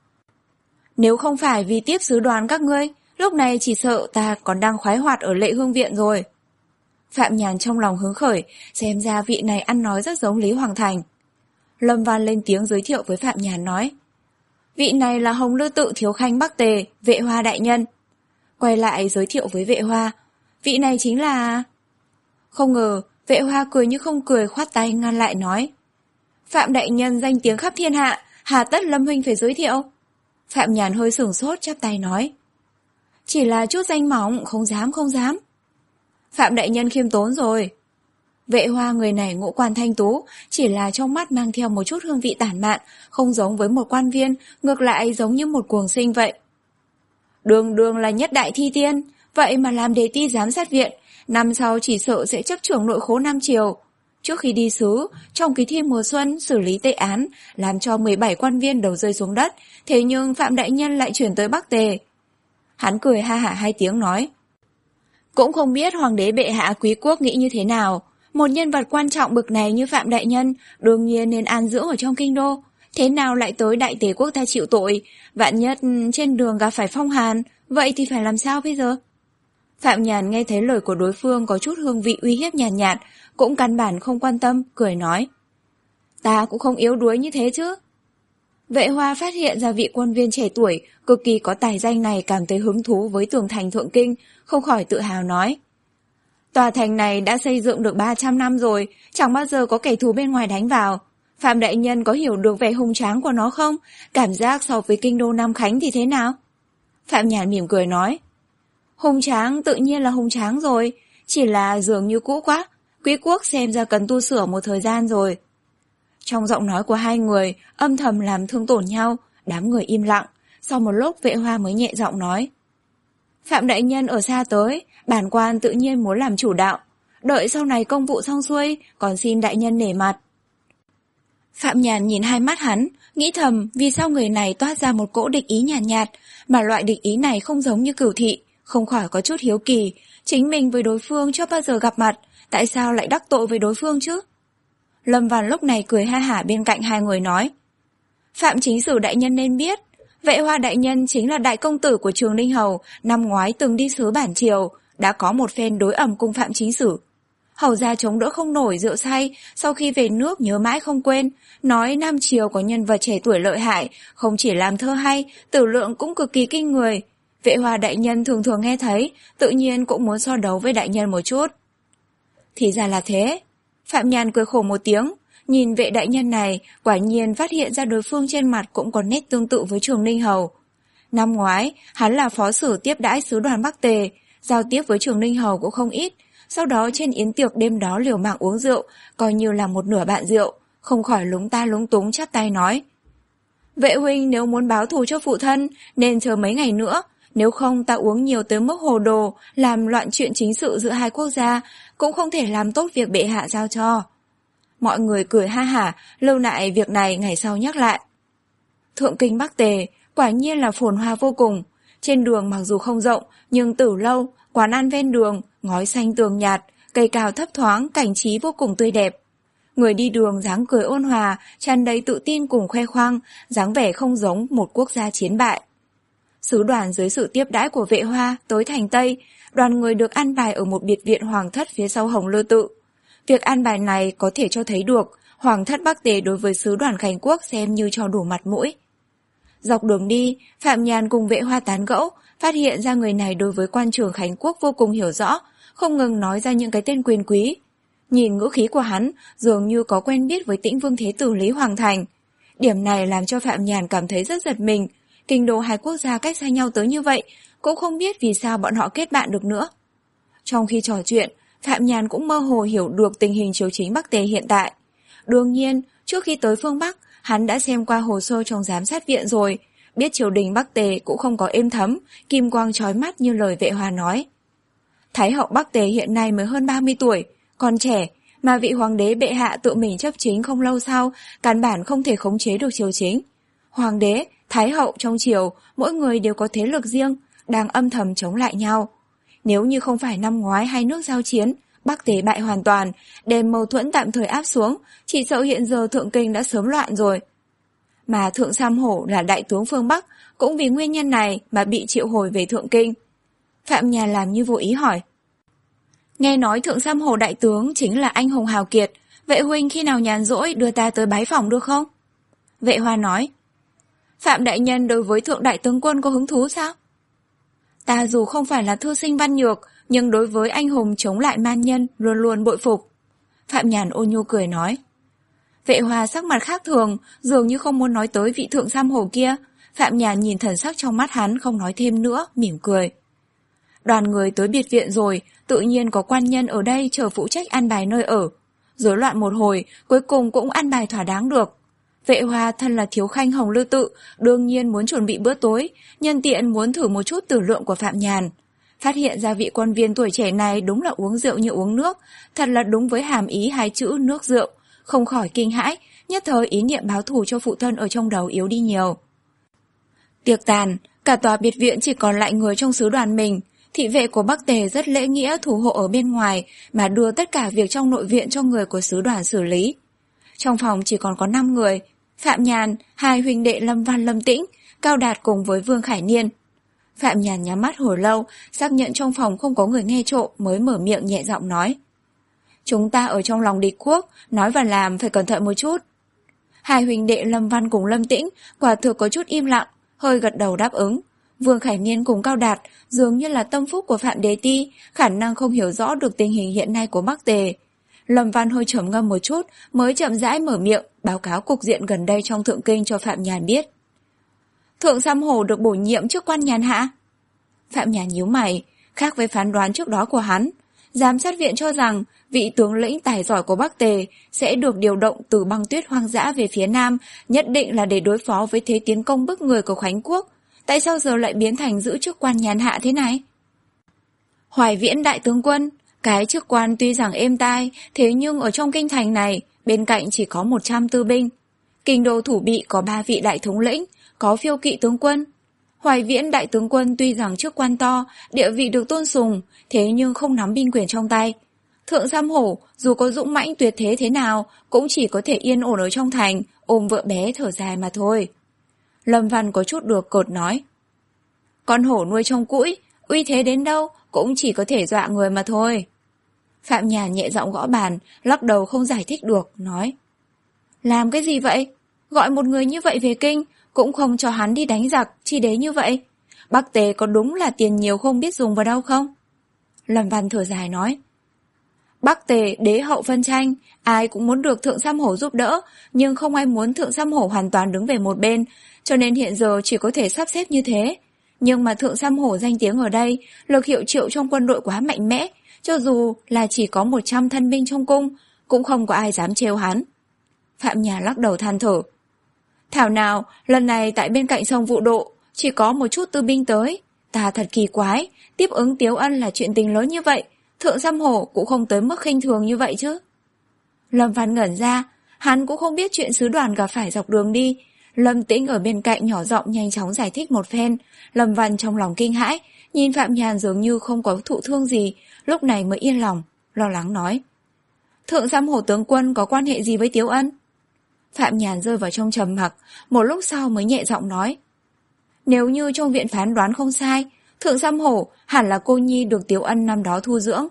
Nếu không phải vì tiếp sứ đoàn các ngươi, lúc này chỉ sợ ta còn đang khoái hoạt ở Lệ Hương viện rồi. Phạm Nhàn trong lòng hứng khởi, xem ra vị này ăn nói rất giống Lý Hoàng Thành. Lâm Văn lên tiếng giới thiệu với Phạm Nhàn nói: Vị này là Hồng Lư Tự thiếu khanh Bắc Tề, Vệ Hoa đại nhân. Quay lại giới thiệu với Vệ Hoa: Vị này chính là... Không ngờ, Vệ Hoa cười như không cười, khoát tay ngăn lại nói: Phạm đại nhân danh tiếng khắp thiên hạ, hà tất Lâm huynh phải giới thiệu? Phạm Nhàn hơi sửng sốt, chắp tay nói: Chỉ là chút danh mỏng, không dám không dám. Phạm đại nhân khiêm tốn rồi. Vệ Hoa người này ngũ quan thanh tú, chỉ là trong mắt mang theo một chút hương vị tản mạn, không giống với một quan viên, ngược lại giống như một cuồng sinh vậy. Đường đường là nhất đại thi tiên, vậy mà làm đề ti giám sát viện, năm sau chỉ sợ sẽ chấp trưởng nội khố Nam Triều. Trước khi đi sứ, trong kỳ thi mùa xuân xử lý tệ án, làm cho mười bảy quan viên đầu rơi xuống đất, thế nhưng Phạm đại nhân lại chuyển tới Bắc Tề. Hắn cười ha hả hai tiếng nói: Cũng không biết hoàng đế bệ hạ quý quốc nghĩ như thế nào, một nhân vật quan trọng bực này như Phạm đại nhân đương nhiên nên an dưỡng ở trong kinh đô, thế nào lại tới Đại Tề quốc ta chịu tội, vạn nhất trên đường gặp phải phong hàn, vậy thì phải làm sao bây giờ? Phạm Nhàn nghe thấy lời của đối phương có chút hương vị uy hiếp nhàn nhạt, nhạt, cũng căn bản không quan tâm, cười nói: Ta cũng không yếu đuối như thế chứ. Vệ Hoa phát hiện ra vị quân viên trẻ tuổi cực kỳ có tài danh này cảm thấy hứng thú với tường thành Thượng Kinh, không khỏi tự hào nói: Tòa thành này đã xây dựng được ba trăm năm rồi, chẳng bao giờ có kẻ thù bên ngoài đánh vào. Phạm đại nhân có hiểu được vẻ hùng tráng của nó không? Cảm giác so với kinh đô Nam Khánh thì thế nào? Phạm Nhàn mỉm cười nói: Hùng tráng tự nhiên là hùng tráng rồi, chỉ là dường như cũ quá, quý quốc xem ra cần tu sửa một thời gian rồi. Trong giọng nói của hai người âm thầm làm thương tổn nhau, đám người im lặng. Sau một lúc Vệ Hoa mới nhẹ giọng nói: Phạm đại nhân ở xa tới, bản quan tự nhiên muốn làm chủ đạo, đợi sau này công vụ xong xuôi còn xin đại nhân nể mặt. Phạm Nhàn nhìn hai mắt hắn, nghĩ thầm vì sao người này toát ra một cỗ địch ý nhàn nhạt, nhạt, mà loại địch ý này không giống như Cửu Thị, không khỏi có chút hiếu kỳ, chính mình với đối phương chưa bao giờ gặp mặt, tại sao lại đắc tội với đối phương chứ? Lâm Văn lúc này cười ha hả bên cạnh hai người nói: Phạm chính sử đại nhân nên biết, Vệ Hoa đại nhân chính là đại công tử của Trường Ninh Hầu, năm ngoái từng đi sứ bản triều, đã có một phen đối ẩm cùng Phạm chính sử. Hầu gia chống đỡ không nổi rượu say, sau khi về nước nhớ mãi không quên, nói Nam Triều có nhân vật trẻ tuổi lợi hại, không chỉ làm thơ hay, tử lượng cũng cực kỳ kinh người. Vệ Hoa đại nhân thường thường nghe thấy, tự nhiên cũng muốn so đấu với đại nhân một chút. Thì ra là thế. Phạm Nhàn cười khổ một tiếng, nhìn vệ đại nhân này, quả nhiên phát hiện ra đối phương trên mặt cũng có nét tương tự với Trường Ninh Hầu. Năm ngoái, hắn là phó sử tiếp đãi sứ đoàn Bắc Tề, giao tiếp với Trường Ninh Hầu cũng không ít. Sau đó trên yến tiệc đêm đó liều mạng uống rượu, coi như là một nửa bạn rượu, không khỏi lúng ta lúng túng chắp tay nói. Vệ huynh nếu muốn báo thù cho phụ thân, nên chờ mấy ngày nữa, nếu không ta uống nhiều tới mức hồ đồ, làm loạn chuyện chính sự giữa hai quốc gia, cũng không thể làm tốt việc bệ hạ giao cho. Mọi người cười ha hả, lưu lại việc này ngày sau nhắc lại. Thượng kinh Bắc Tề, quả nhiên là phồn hoa vô cùng. Trên đường mặc dù không rộng, nhưng từ lâu, quán ăn ven đường, ngói xanh tường nhạt, cây cao thấp thoáng, cảnh trí vô cùng tươi đẹp. Người đi đường dáng cười ôn hòa, tràn đầy tự tin cùng khoe khoang, dáng vẻ không giống một quốc gia chiến bại. Sứ đoàn dưới sự tiếp đãi của Vệ Hoa tới thành Tây, đoàn người được an bài ở một biệt viện hoàng thất phía sau Hồng Lư Tự. Việc an bài này có thể cho thấy được hoàng thất Bắc Tề đối với sứ đoàn Khánh Quốc xem như cho đủ mặt mũi. Dọc đường đi, Phạm Nhàn cùng Vệ Hoa tán gẫu, phát hiện ra người này đối với quan trường Khánh Quốc vô cùng hiểu rõ, không ngừng nói ra những cái tên quyền quý. Nhìn ngữ khí của hắn, dường như có quen biết với Tĩnh Vương Thế Tử Lý Hoàng Thành. Điểm này làm cho Phạm Nhàn cảm thấy rất giật mình. Kinh đô hai quốc gia cách xa nhau tới như vậy, cũng không biết vì sao bọn họ kết bạn được nữa. Trong khi trò chuyện, Phạm Nhàn cũng mơ hồ hiểu được tình hình triều chính Bắc Tề hiện tại. Đương nhiên, trước khi tới phương Bắc, hắn đã xem qua hồ sơ trong giám sát viện rồi, biết triều đình Bắc Tề cũng không có êm thấm, kim quang chói mắt như lời Vệ Hoa nói. Thái hậu Bắc Tề hiện nay mới hơn ba mươi tuổi, còn trẻ, mà vị hoàng đế bệ hạ tự mình chấp chính không lâu sau, căn bản không thể khống chế được triều chính. Hoàng đế, thái hậu trong triều, mỗi người đều có thế lực riêng, đang âm thầm chống lại nhau. Nếu như không phải năm ngoái hai nước giao chiến, Bắc Tề bại hoàn toàn, đem mâu thuẫn tạm thời áp xuống, chỉ sợ hiện giờ Thượng Kinh đã sớm loạn rồi. Mà Thượng Sam Hổ là đại tướng phương Bắc, cũng vì nguyên nhân này mà bị triệu hồi về Thượng Kinh. Phạm Nhàn làm như vô ý hỏi. Nghe nói Thượng Sam Hổ đại tướng chính là anh hùng hào kiệt, Vệ huynh khi nào nhàn rỗi đưa ta tới bái phỏng được không? Vệ Hoa nói. Phạm đại nhân đối với Thượng đại tướng quân có hứng thú sao? Ta dù không phải là thư sinh văn nhược, nhưng đối với anh hùng chống lại man nhân luôn luôn bội phục. Phạm Nhàn ôn nhu cười nói. Vệ Hoa sắc mặt khác thường, dường như không muốn nói tới vị Thượng Sam Hổ kia. Phạm Nhàn nhìn thần sắc trong mắt hắn không nói thêm nữa, mỉm cười. Đoàn người tới biệt viện rồi, tự nhiên có quan nhân ở đây chờ phụ trách an bài nơi ở. Rối loạn một hồi, cuối cùng cũng an bài thỏa đáng được. Vệ Hoa thân là thiếu khanh Hồng Lư Tự, đương nhiên muốn chuẩn bị bữa tối, nhân tiện muốn thử một chút tử lượng của Phạm Nhàn. Phát hiện ra vị quan viên tuổi trẻ này đúng là uống rượu như uống nước, thật là đúng với hàm ý hai chữ nước rượu, không khỏi kinh hãi, nhất thời ý niệm báo thù cho phụ thân ở trong đầu yếu đi nhiều. Tiệc tàn, cả tòa biệt viện chỉ còn lại người trong sứ đoàn mình. Thị vệ của Bắc Tề rất lễ nghĩa thủ hộ ở bên ngoài mà đưa tất cả việc trong nội viện cho người của sứ đoàn xử lý. Trong phòng chỉ còn có năm người, Phạm Nhàn, hai huynh đệ Lâm Văn Lâm Tĩnh, Cao Đạt cùng với Vương Khải Niên. Phạm Nhàn nhắm mắt hồi lâu, xác nhận trong phòng không có người nghe trộm mới mở miệng nhẹ giọng nói. Chúng ta ở trong lòng địch quốc, nói và làm phải cẩn thận một chút. Hai huynh đệ Lâm Văn cùng Lâm Tĩnh quả thực có chút im lặng, hơi gật đầu đáp ứng. Vương Khải Niên cùng Cao Đạt dường như là tâm phúc của Phạm Đế Ti, khả năng không hiểu rõ được tình hình hiện nay của Bắc Tề. Lâm Văn hơi trầm ngâm một chút, mới chậm rãi mở miệng, báo cáo cục diện gần đây trong Thượng Kinh cho Phạm Nhàn biết. Thượng Sam Hổ được bổ nhiệm chức quan nhàn hạ. Phạm Nhàn nhíu mày, khác với phán đoán trước đó của hắn. Giám sát viện cho rằng vị tướng lĩnh tài giỏi của Bắc Tề sẽ được điều động từ băng tuyết hoang dã về phía Nam, nhất định là để đối phó với thế tiến công bức người của Khánh Quốc. Tại sao giờ lại biến thành giữ chức quan nhàn hạ thế này? Hoài Viễn đại tướng quân, cái chức quan tuy rằng êm tai, thế nhưng ở trong kinh thành này, bên cạnh chỉ có một trăm tư binh. Kinh đô thủ bị có ba vị đại thống lĩnh, có phiêu kỵ tướng quân. Hoài Viễn đại tướng quân tuy rằng chức quan to, địa vị được tôn sùng, thế nhưng không nắm binh quyền trong tay. Thượng Sam Hổ, dù có dũng mãnh tuyệt thế thế nào, cũng chỉ có thể yên ổn ở trong thành, ôm vợ bé thở dài mà thôi. Lâm Văn có chút được cợt nói. Con hổ nuôi trong cũi, uy thế đến đâu, cũng chỉ có thể dọa người mà thôi. Phạm Nhàn nhẹ giọng gõ bàn, lắc đầu không giải thích được, nói. Làm cái gì vậy? Gọi một người như vậy về kinh, cũng không cho hắn đi đánh giặc, chi đế như vậy. Bắc Tề có đúng là tiền nhiều không biết dùng vào đâu không? Lâm Văn thở dài nói. Bắc Tề đế hậu phân tranh, ai cũng muốn được Thượng Sam Hổ giúp đỡ, nhưng không ai muốn Thượng Sam Hổ hoàn toàn đứng về một bên, cho nên hiện giờ chỉ có thể sắp xếp như thế. Nhưng mà Thượng Sam Hổ danh tiếng ở đây, lực hiệu triệu trong quân đội quá mạnh mẽ, cho dù là chỉ có một trăm thân binh trong cung, cũng không có ai dám trêu hắn. Phạm Nhàn lắc đầu than thở. Thảo nào, lần này tại bên cạnh sông Vụ Độ, chỉ có một chút tư binh tới. Ta thật kỳ quái, tiếp ứng Tiếu Ân là chuyện tình lớn như vậy, Thượng Sam Hổ cũng không tới mức khinh thường như vậy chứ. Lâm Văn ngẩn ra, hắn cũng không biết chuyện sứ đoàn gặp phải dọc đường đi. Lâm Tĩnh ở bên cạnh nhỏ giọng nhanh chóng giải thích một phen. Lâm Văn trong lòng kinh hãi, nhìn Phạm Nhàn dường như không có thụ thương gì, lúc này mới yên lòng, lo lắng nói. Thượng Sam Hổ tướng quân có quan hệ gì với Tiếu Ân? Phạm Nhàn rơi vào trong trầm mặc, một lúc sau mới nhẹ giọng nói. Nếu như trong viện phán đoán không sai, Thượng Sam Hổ hẳn là cô nhi được Tiếu Ân năm đó thu dưỡng.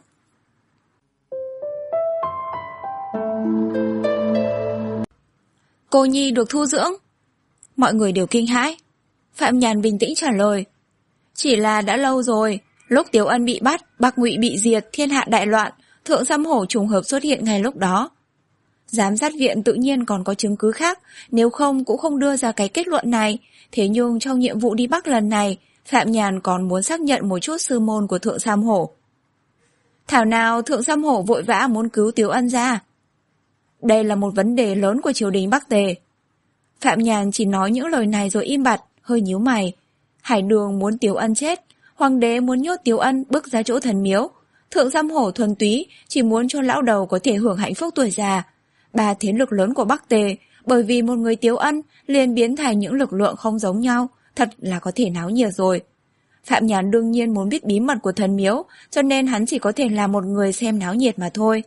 Cô nhi được thu dưỡng? Mọi người đều kinh hãi. Phạm Nhàn bình tĩnh trả lời. Chỉ là đã lâu rồi, lúc Tiếu Ân bị bắt, Bắc Ngụy bị diệt, thiên hạ đại loạn, Thượng Sam Hổ trùng hợp xuất hiện ngay lúc đó. Giám sát viện tự nhiên còn có chứng cứ khác, nếu không cũng không đưa ra cái kết luận này. Thế nhưng trong nhiệm vụ đi Bắc lần này, Phạm Nhàn còn muốn xác nhận một chút sư môn của Thượng Sam Hổ. Thảo nào Thượng Sam Hổ vội vã muốn cứu Tiếu Ân ra? Đây là một vấn đề lớn của triều đình Bắc Tề. Phạm Nhàn chỉ nói những lời này rồi im bặt, hơi nhíu mày. Hải Đường muốn Tiếu Ân chết, Hoàng đế muốn nhốt Tiếu Ân bước ra chỗ thần miếu. Thượng Sam Hổ thuần túy chỉ muốn cho lão đầu có thể hưởng hạnh phúc tuổi già. Ba thế lực lớn của Bắc Tề, bởi vì một người Tiếu Ân liền biến thành những lực lượng không giống nhau, thật là có thể náo nhiệt rồi. Phạm Nhàn đương nhiên muốn biết bí mật của thần miếu, cho nên hắn chỉ có thể là một người xem náo nhiệt mà thôi.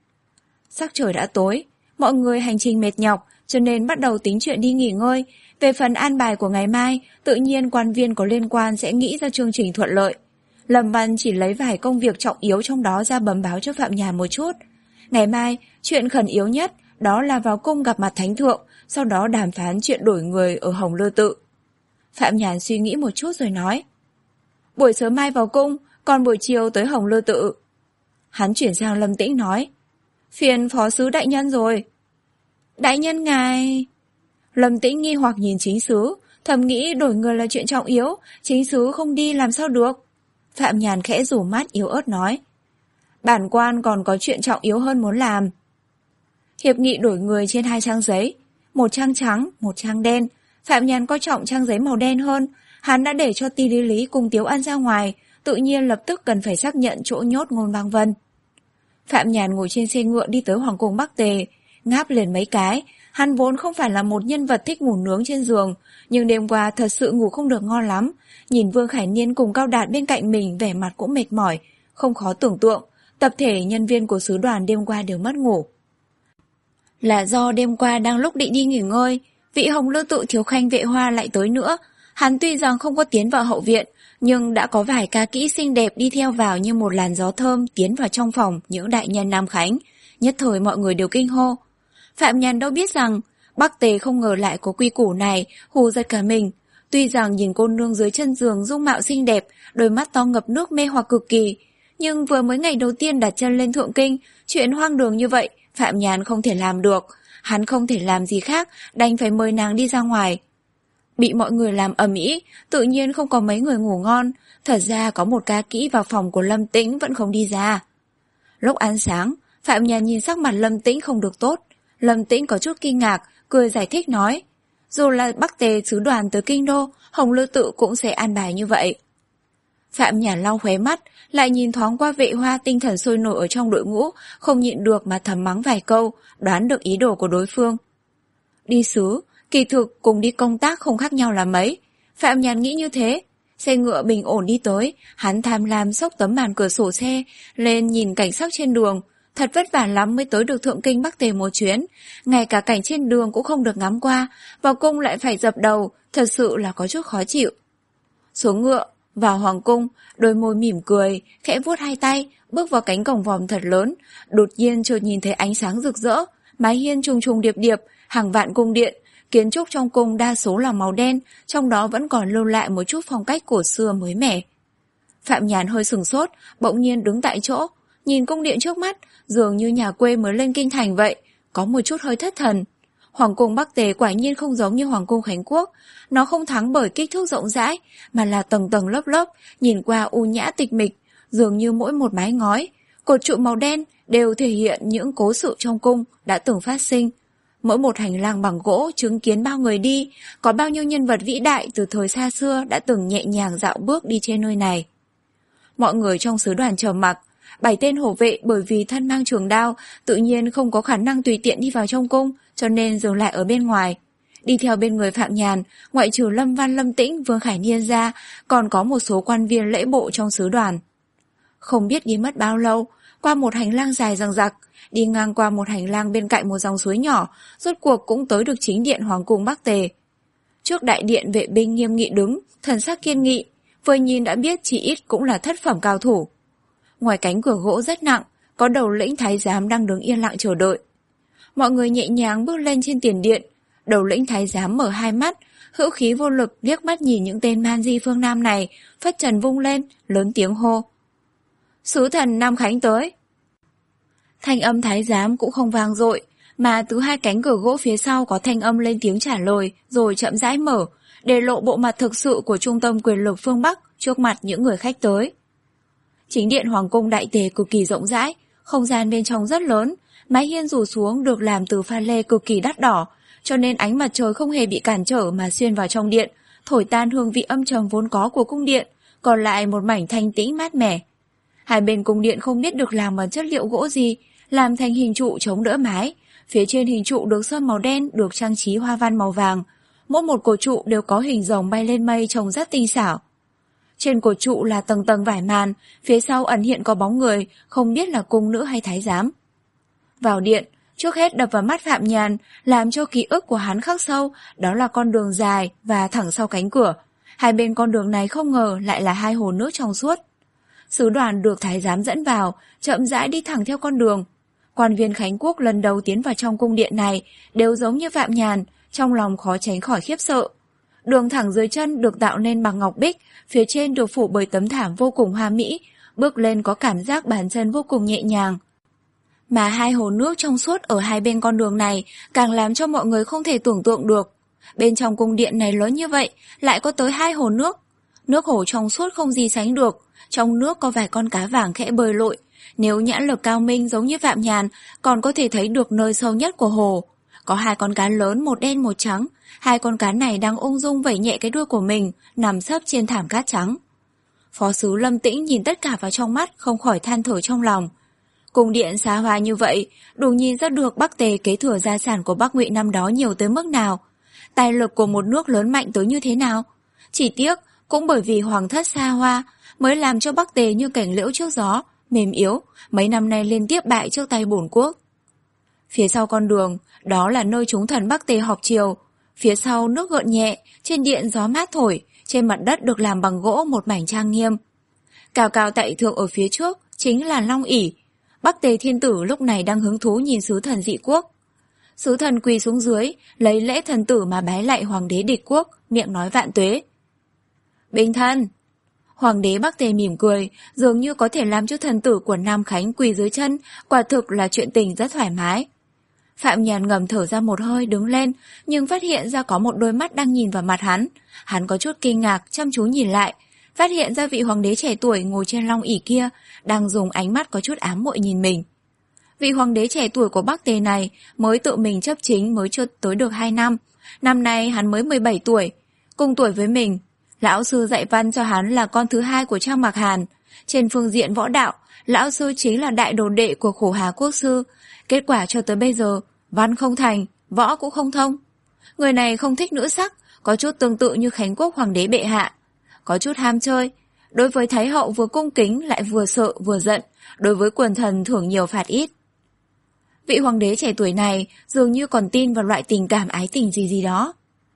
Sắc trời đã tối, mọi người hành trình mệt nhọc, cho nên bắt đầu tính chuyện đi nghỉ ngơi. Về phần an bài của ngày mai, tự nhiên quan viên có liên quan sẽ nghĩ ra chương trình thuận lợi. Lâm Văn chỉ lấy vài công việc trọng yếu trong đó ra bấm báo cho Phạm Nhàn một chút. Ngày mai, chuyện khẩn yếu nhất đó là vào cung gặp mặt Thánh Thượng, sau đó đàm phán chuyện đổi người ở Hồng Lư Tự. Phạm Nhàn suy nghĩ một chút rồi nói. Buổi sớm mai vào cung, còn buổi chiều tới Hồng Lư Tự. Hắn chuyển sang Lâm Tĩnh nói. Phiền phó sứ đại nhân rồi. Đại nhân ngài... Lâm Tĩnh nghi hoặc nhìn chính sứ, thầm nghĩ đổi người là chuyện trọng yếu, chính sứ không đi làm sao được. Phạm Nhàn khẽ rủ mắt yếu ớt nói. Bản quan còn có chuyện trọng yếu hơn muốn làm. Hiệp nghị đổi người trên hai trang giấy, một trang trắng, một trang đen. Phạm Nhàn coi trọng trang giấy màu đen hơn. Hắn đã để cho Ti Lý Lý cùng Tiếu Ân ra ngoài, tự nhiên lập tức cần phải xác nhận chỗ nhốt Ngôn Băng Vân. Phạm Nhàn ngồi trên xe ngựa đi tới Hoàng cung Bắc Tề, ngáp liền mấy cái. Hắn vốn không phải là một nhân vật thích ngủ nướng trên giường, nhưng đêm qua thật sự ngủ không được ngon lắm. Nhìn Vương Khải Niên cùng Cao Đạt bên cạnh mình vẻ mặt cũng mệt mỏi, không khó tưởng tượng, tập thể nhân viên của sứ đoàn đêm qua đều mất ngủ. Là do đêm qua đang lúc định đi nghỉ ngơi, vị Hồng Lư Tự thiếu khanh Vệ Hoa lại tới nữa. Hắn tuy rằng không có tiến vào hậu viện, nhưng đã có vài ca kỹ xinh đẹp đi theo vào như một làn gió thơm tiến vào trong phòng những đại nhân Nam Khánh. Nhất thời mọi người đều kinh hô. Phạm Nhàn đâu biết rằng Bắc Tề không ngờ lại có quy củ này, hù giật cả mình. Tuy rằng nhìn cô nương dưới chân giường dung mạo xinh đẹp, đôi mắt to ngập nước mê hoặc cực kỳ, nhưng vừa mới ngày đầu tiên đặt chân lên Thượng Kinh, chuyện hoang đường như vậy Phạm Nhàn không thể làm được. Hắn không thể làm gì khác, đành phải mời nàng đi ra ngoài. Bị mọi người làm ầm ĩ, tự nhiên không có mấy người ngủ ngon. Thật ra có một ca kỹ vào phòng của Lâm Tĩnh vẫn không đi ra. Lúc ăn sáng, Phạm Nhàn nhìn sắc mặt Lâm Tĩnh không được tốt. Lâm Tĩnh có chút kinh ngạc, cười giải thích nói. Dù là Bắc Tề sứ đoàn tới Kinh Đô, Hồng Lư Tự cũng sẽ an bài như vậy. Phạm Nhàn lau khóe mắt, lại nhìn thoáng qua Vệ Hoa tinh thần sôi nổi ở trong đội ngũ, không nhịn được mà thầm mắng vài câu, đoán được ý đồ của đối phương. Đi sứ, kỳ thực cùng đi công tác không khác nhau là mấy. Phạm Nhàn nghĩ như thế. Xe ngựa bình ổn đi tới, hắn tham lam xốc tấm màn cửa sổ xe lên nhìn cảnh sắc trên đường. Thật vất vả lắm mới tới được Thượng Kinh Bắc Tề một chuyến, ngay cả cảnh trên đường cũng không được ngắm qua, vào cung lại phải dập đầu, thật sự là có chút khó chịu. Xuống ngựa, Vào hoàng cung, đôi môi mỉm cười, khẽ vuốt hai tay, bước vào cánh cổng vòm thật lớn, đột nhiên chợt nhìn thấy ánh sáng rực rỡ, mái hiên trùng trùng điệp điệp, hàng vạn cung điện, kiến trúc trong cung đa số là màu đen, trong đó vẫn còn lưu lại một chút phong cách cổ xưa mới mẻ. Phạm Nhàn hơi sửng sốt, bỗng nhiên đứng tại chỗ, nhìn cung điện trước mắt, dường như nhà quê mới lên kinh thành vậy, có một chút hơi thất thần. Hoàng cung Bắc Tề quả nhiên không giống như Hoàng cung Khánh Quốc, nó không thắng bởi kích thước rộng rãi, mà là tầng tầng lớp lớp, nhìn qua u nhã tịch mịch, dường như mỗi một mái ngói, cột trụ màu đen đều thể hiện những cố sự trong cung đã từng phát sinh. Mỗi một hành lang bằng gỗ chứng kiến bao người đi, có bao nhiêu nhân vật vĩ đại từ thời xa xưa đã từng nhẹ nhàng dạo bước đi trên nơi này. Mọi người trong sứ đoàn trầm mặc, bảy tên hộ vệ bởi vì thân mang trường đao, tự nhiên không có khả năng tùy tiện đi vào trong cung, cho nên dừng lại ở bên ngoài. Đi theo bên người Phạm Nhàn, ngoại trừ Lâm Văn Lâm Tĩnh, Vương Khải Niên ra, còn có một số quan viên lễ bộ trong sứ đoàn. Không biết đi mất bao lâu, qua một hành lang dài dằng dặc, đi ngang qua một hành lang bên cạnh một dòng suối nhỏ, rốt cuộc cũng tới được chính điện Hoàng cung Bắc Tề. Trước đại điện vệ binh nghiêm nghị đứng, thần sắc kiên nghị, vừa nhìn đã biết chỉ ít cũng là thất phẩm cao thủ. Ngoài cánh cửa gỗ rất nặng, có đầu lĩnh thái giám đang đứng yên lặng chờ đợi. Mọi người nhẹ nhàng bước lên trên tiền điện, đầu lĩnh thái giám mở hai mắt, hữu khí vô lực liếc mắt nhìn những tên man di phương Nam này, phất trần vung lên, lớn tiếng hô. Sứ thần Nam Khánh tới. Thanh âm thái giám cũng không vang dội, mà từ hai cánh cửa gỗ phía sau có thanh âm lên tiếng trả lời, rồi chậm rãi mở, để lộ bộ mặt thực sự của trung tâm quyền lực phương Bắc trước mặt những người khách tới. Chính điện Hoàng cung Đại Tề cực kỳ rộng rãi, không gian bên trong rất lớn, mái hiên rủ xuống được làm từ pha lê cực kỳ đắt đỏ, cho nên ánh mặt trời không hề bị cản trở mà xuyên vào trong điện, thổi tan hương vị âm trầm vốn có của cung điện, còn lại một mảnh thanh tĩnh mát mẻ. Hai bên cung điện không biết được làm bằng chất liệu gỗ gì, làm thành hình trụ chống đỡ mái, phía trên hình trụ được sơn màu đen được trang trí hoa văn màu vàng, mỗi một cột trụ đều có hình rồng bay lên mây trông rất tinh xảo. Trên cột trụ là tầng tầng vải màn, phía sau ẩn hiện có bóng người, không biết là cung nữ hay thái giám. Vào điện, trước hết đập vào mắt Phạm Nhàn, làm cho ký ức của hắn khắc sâu, đó là con đường dài và thẳng sau cánh cửa. Hai bên con đường này không ngờ lại là hai hồ nước trong suốt. Sứ đoàn được thái giám dẫn vào, chậm rãi đi thẳng theo con đường. Quan viên Khánh Quốc lần đầu tiến vào trong cung điện này đều giống như Phạm Nhàn, trong lòng khó tránh khỏi khiếp sợ. Đường thẳng dưới chân được tạo nên bằng ngọc bích, phía trên được phủ bởi tấm thảm vô cùng hoa mỹ, bước lên có cảm giác bàn chân vô cùng nhẹ nhàng. Mà hai hồ nước trong suốt ở hai bên con đường này càng làm cho mọi người không thể tưởng tượng được. Bên trong cung điện này lớn như vậy, lại có tới hai hồ nước. Nước hồ trong suốt không gì sánh được, trong nước có vài con cá vàng khẽ bơi lội. Nếu nhãn lực cao minh giống như Phạm Nhàn, còn có thể thấy được nơi sâu nhất của hồ. Có hai con cá lớn, một đen một trắng. Hai con cá này đang ung dung vẩy nhẹ cái đuôi của mình, nằm sấp trên thảm cát trắng. Phó sứ Lâm Tĩnh nhìn tất cả vào trong mắt, không khỏi than thở trong lòng. Cung điện xa hoa như vậy, đủ nhìn ra được Bắc Tề kế thừa gia sản của Bắc Ngụy năm đó nhiều tới mức nào. Tài lực của một nước lớn mạnh tới như thế nào. Chỉ tiếc, cũng bởi vì hoàng thất xa hoa, mới làm cho Bắc Tề như cảnh liễu trước gió, mềm yếu, mấy năm nay liên tiếp bại trước tay bổn quốc. Phía sau con đường, đó là nơi chúng thần Bắc Tề họp triều. Phía sau nước gợn nhẹ, trên điện gió mát thổi, trên mặt đất được làm bằng gỗ một mảnh trang nghiêm. Cao cao tại thượng ở phía trước chính là Long ỷ. Bắc Tề thiên tử lúc này đang hứng thú nhìn sứ thần dị quốc. Sứ thần quỳ xuống dưới, lấy lễ thần tử mà bái lạy hoàng đế địch quốc, miệng nói vạn tuế. Bình thân! Hoàng đế Bắc Tề mỉm cười, dường như có thể làm cho thần tử của Nam Khánh quỳ dưới chân, quả thực là chuyện tình rất thoải mái. Phạm Nhàn ngầm thở ra một hơi đứng lên, nhưng phát hiện ra có một đôi mắt đang nhìn vào mặt hắn. Hắn có chút kinh ngạc, chăm chú nhìn lại, phát hiện ra vị hoàng đế trẻ tuổi ngồi trên long ỷ kia, đang dùng ánh mắt có chút ám muội nhìn mình. Vị hoàng đế trẻ tuổi của Bắc Tề này mới tự mình chấp chính mới chưa tới được hai năm. Năm nay hắn mới mười bảy tuổi, cùng tuổi với mình. Lão sư dạy văn cho hắn là con thứ hai của Trang Mạc Hàn. Trên phương diện võ đạo, lão sư chính là đại đồ đệ của Khổ Hà quốc sư. Kết quả cho tới bây giờ, văn không thành, võ cũng không thông. Người này không thích nữ sắc, có chút tương tự như Khánh Quốc hoàng đế bệ hạ. Có chút ham chơi, đối với Thái hậu vừa cung kính lại vừa sợ vừa giận, đối với quần thần thưởng nhiều phạt ít. Vị hoàng đế trẻ tuổi này dường như còn tin vào loại tình cảm ái tình gì gì đó.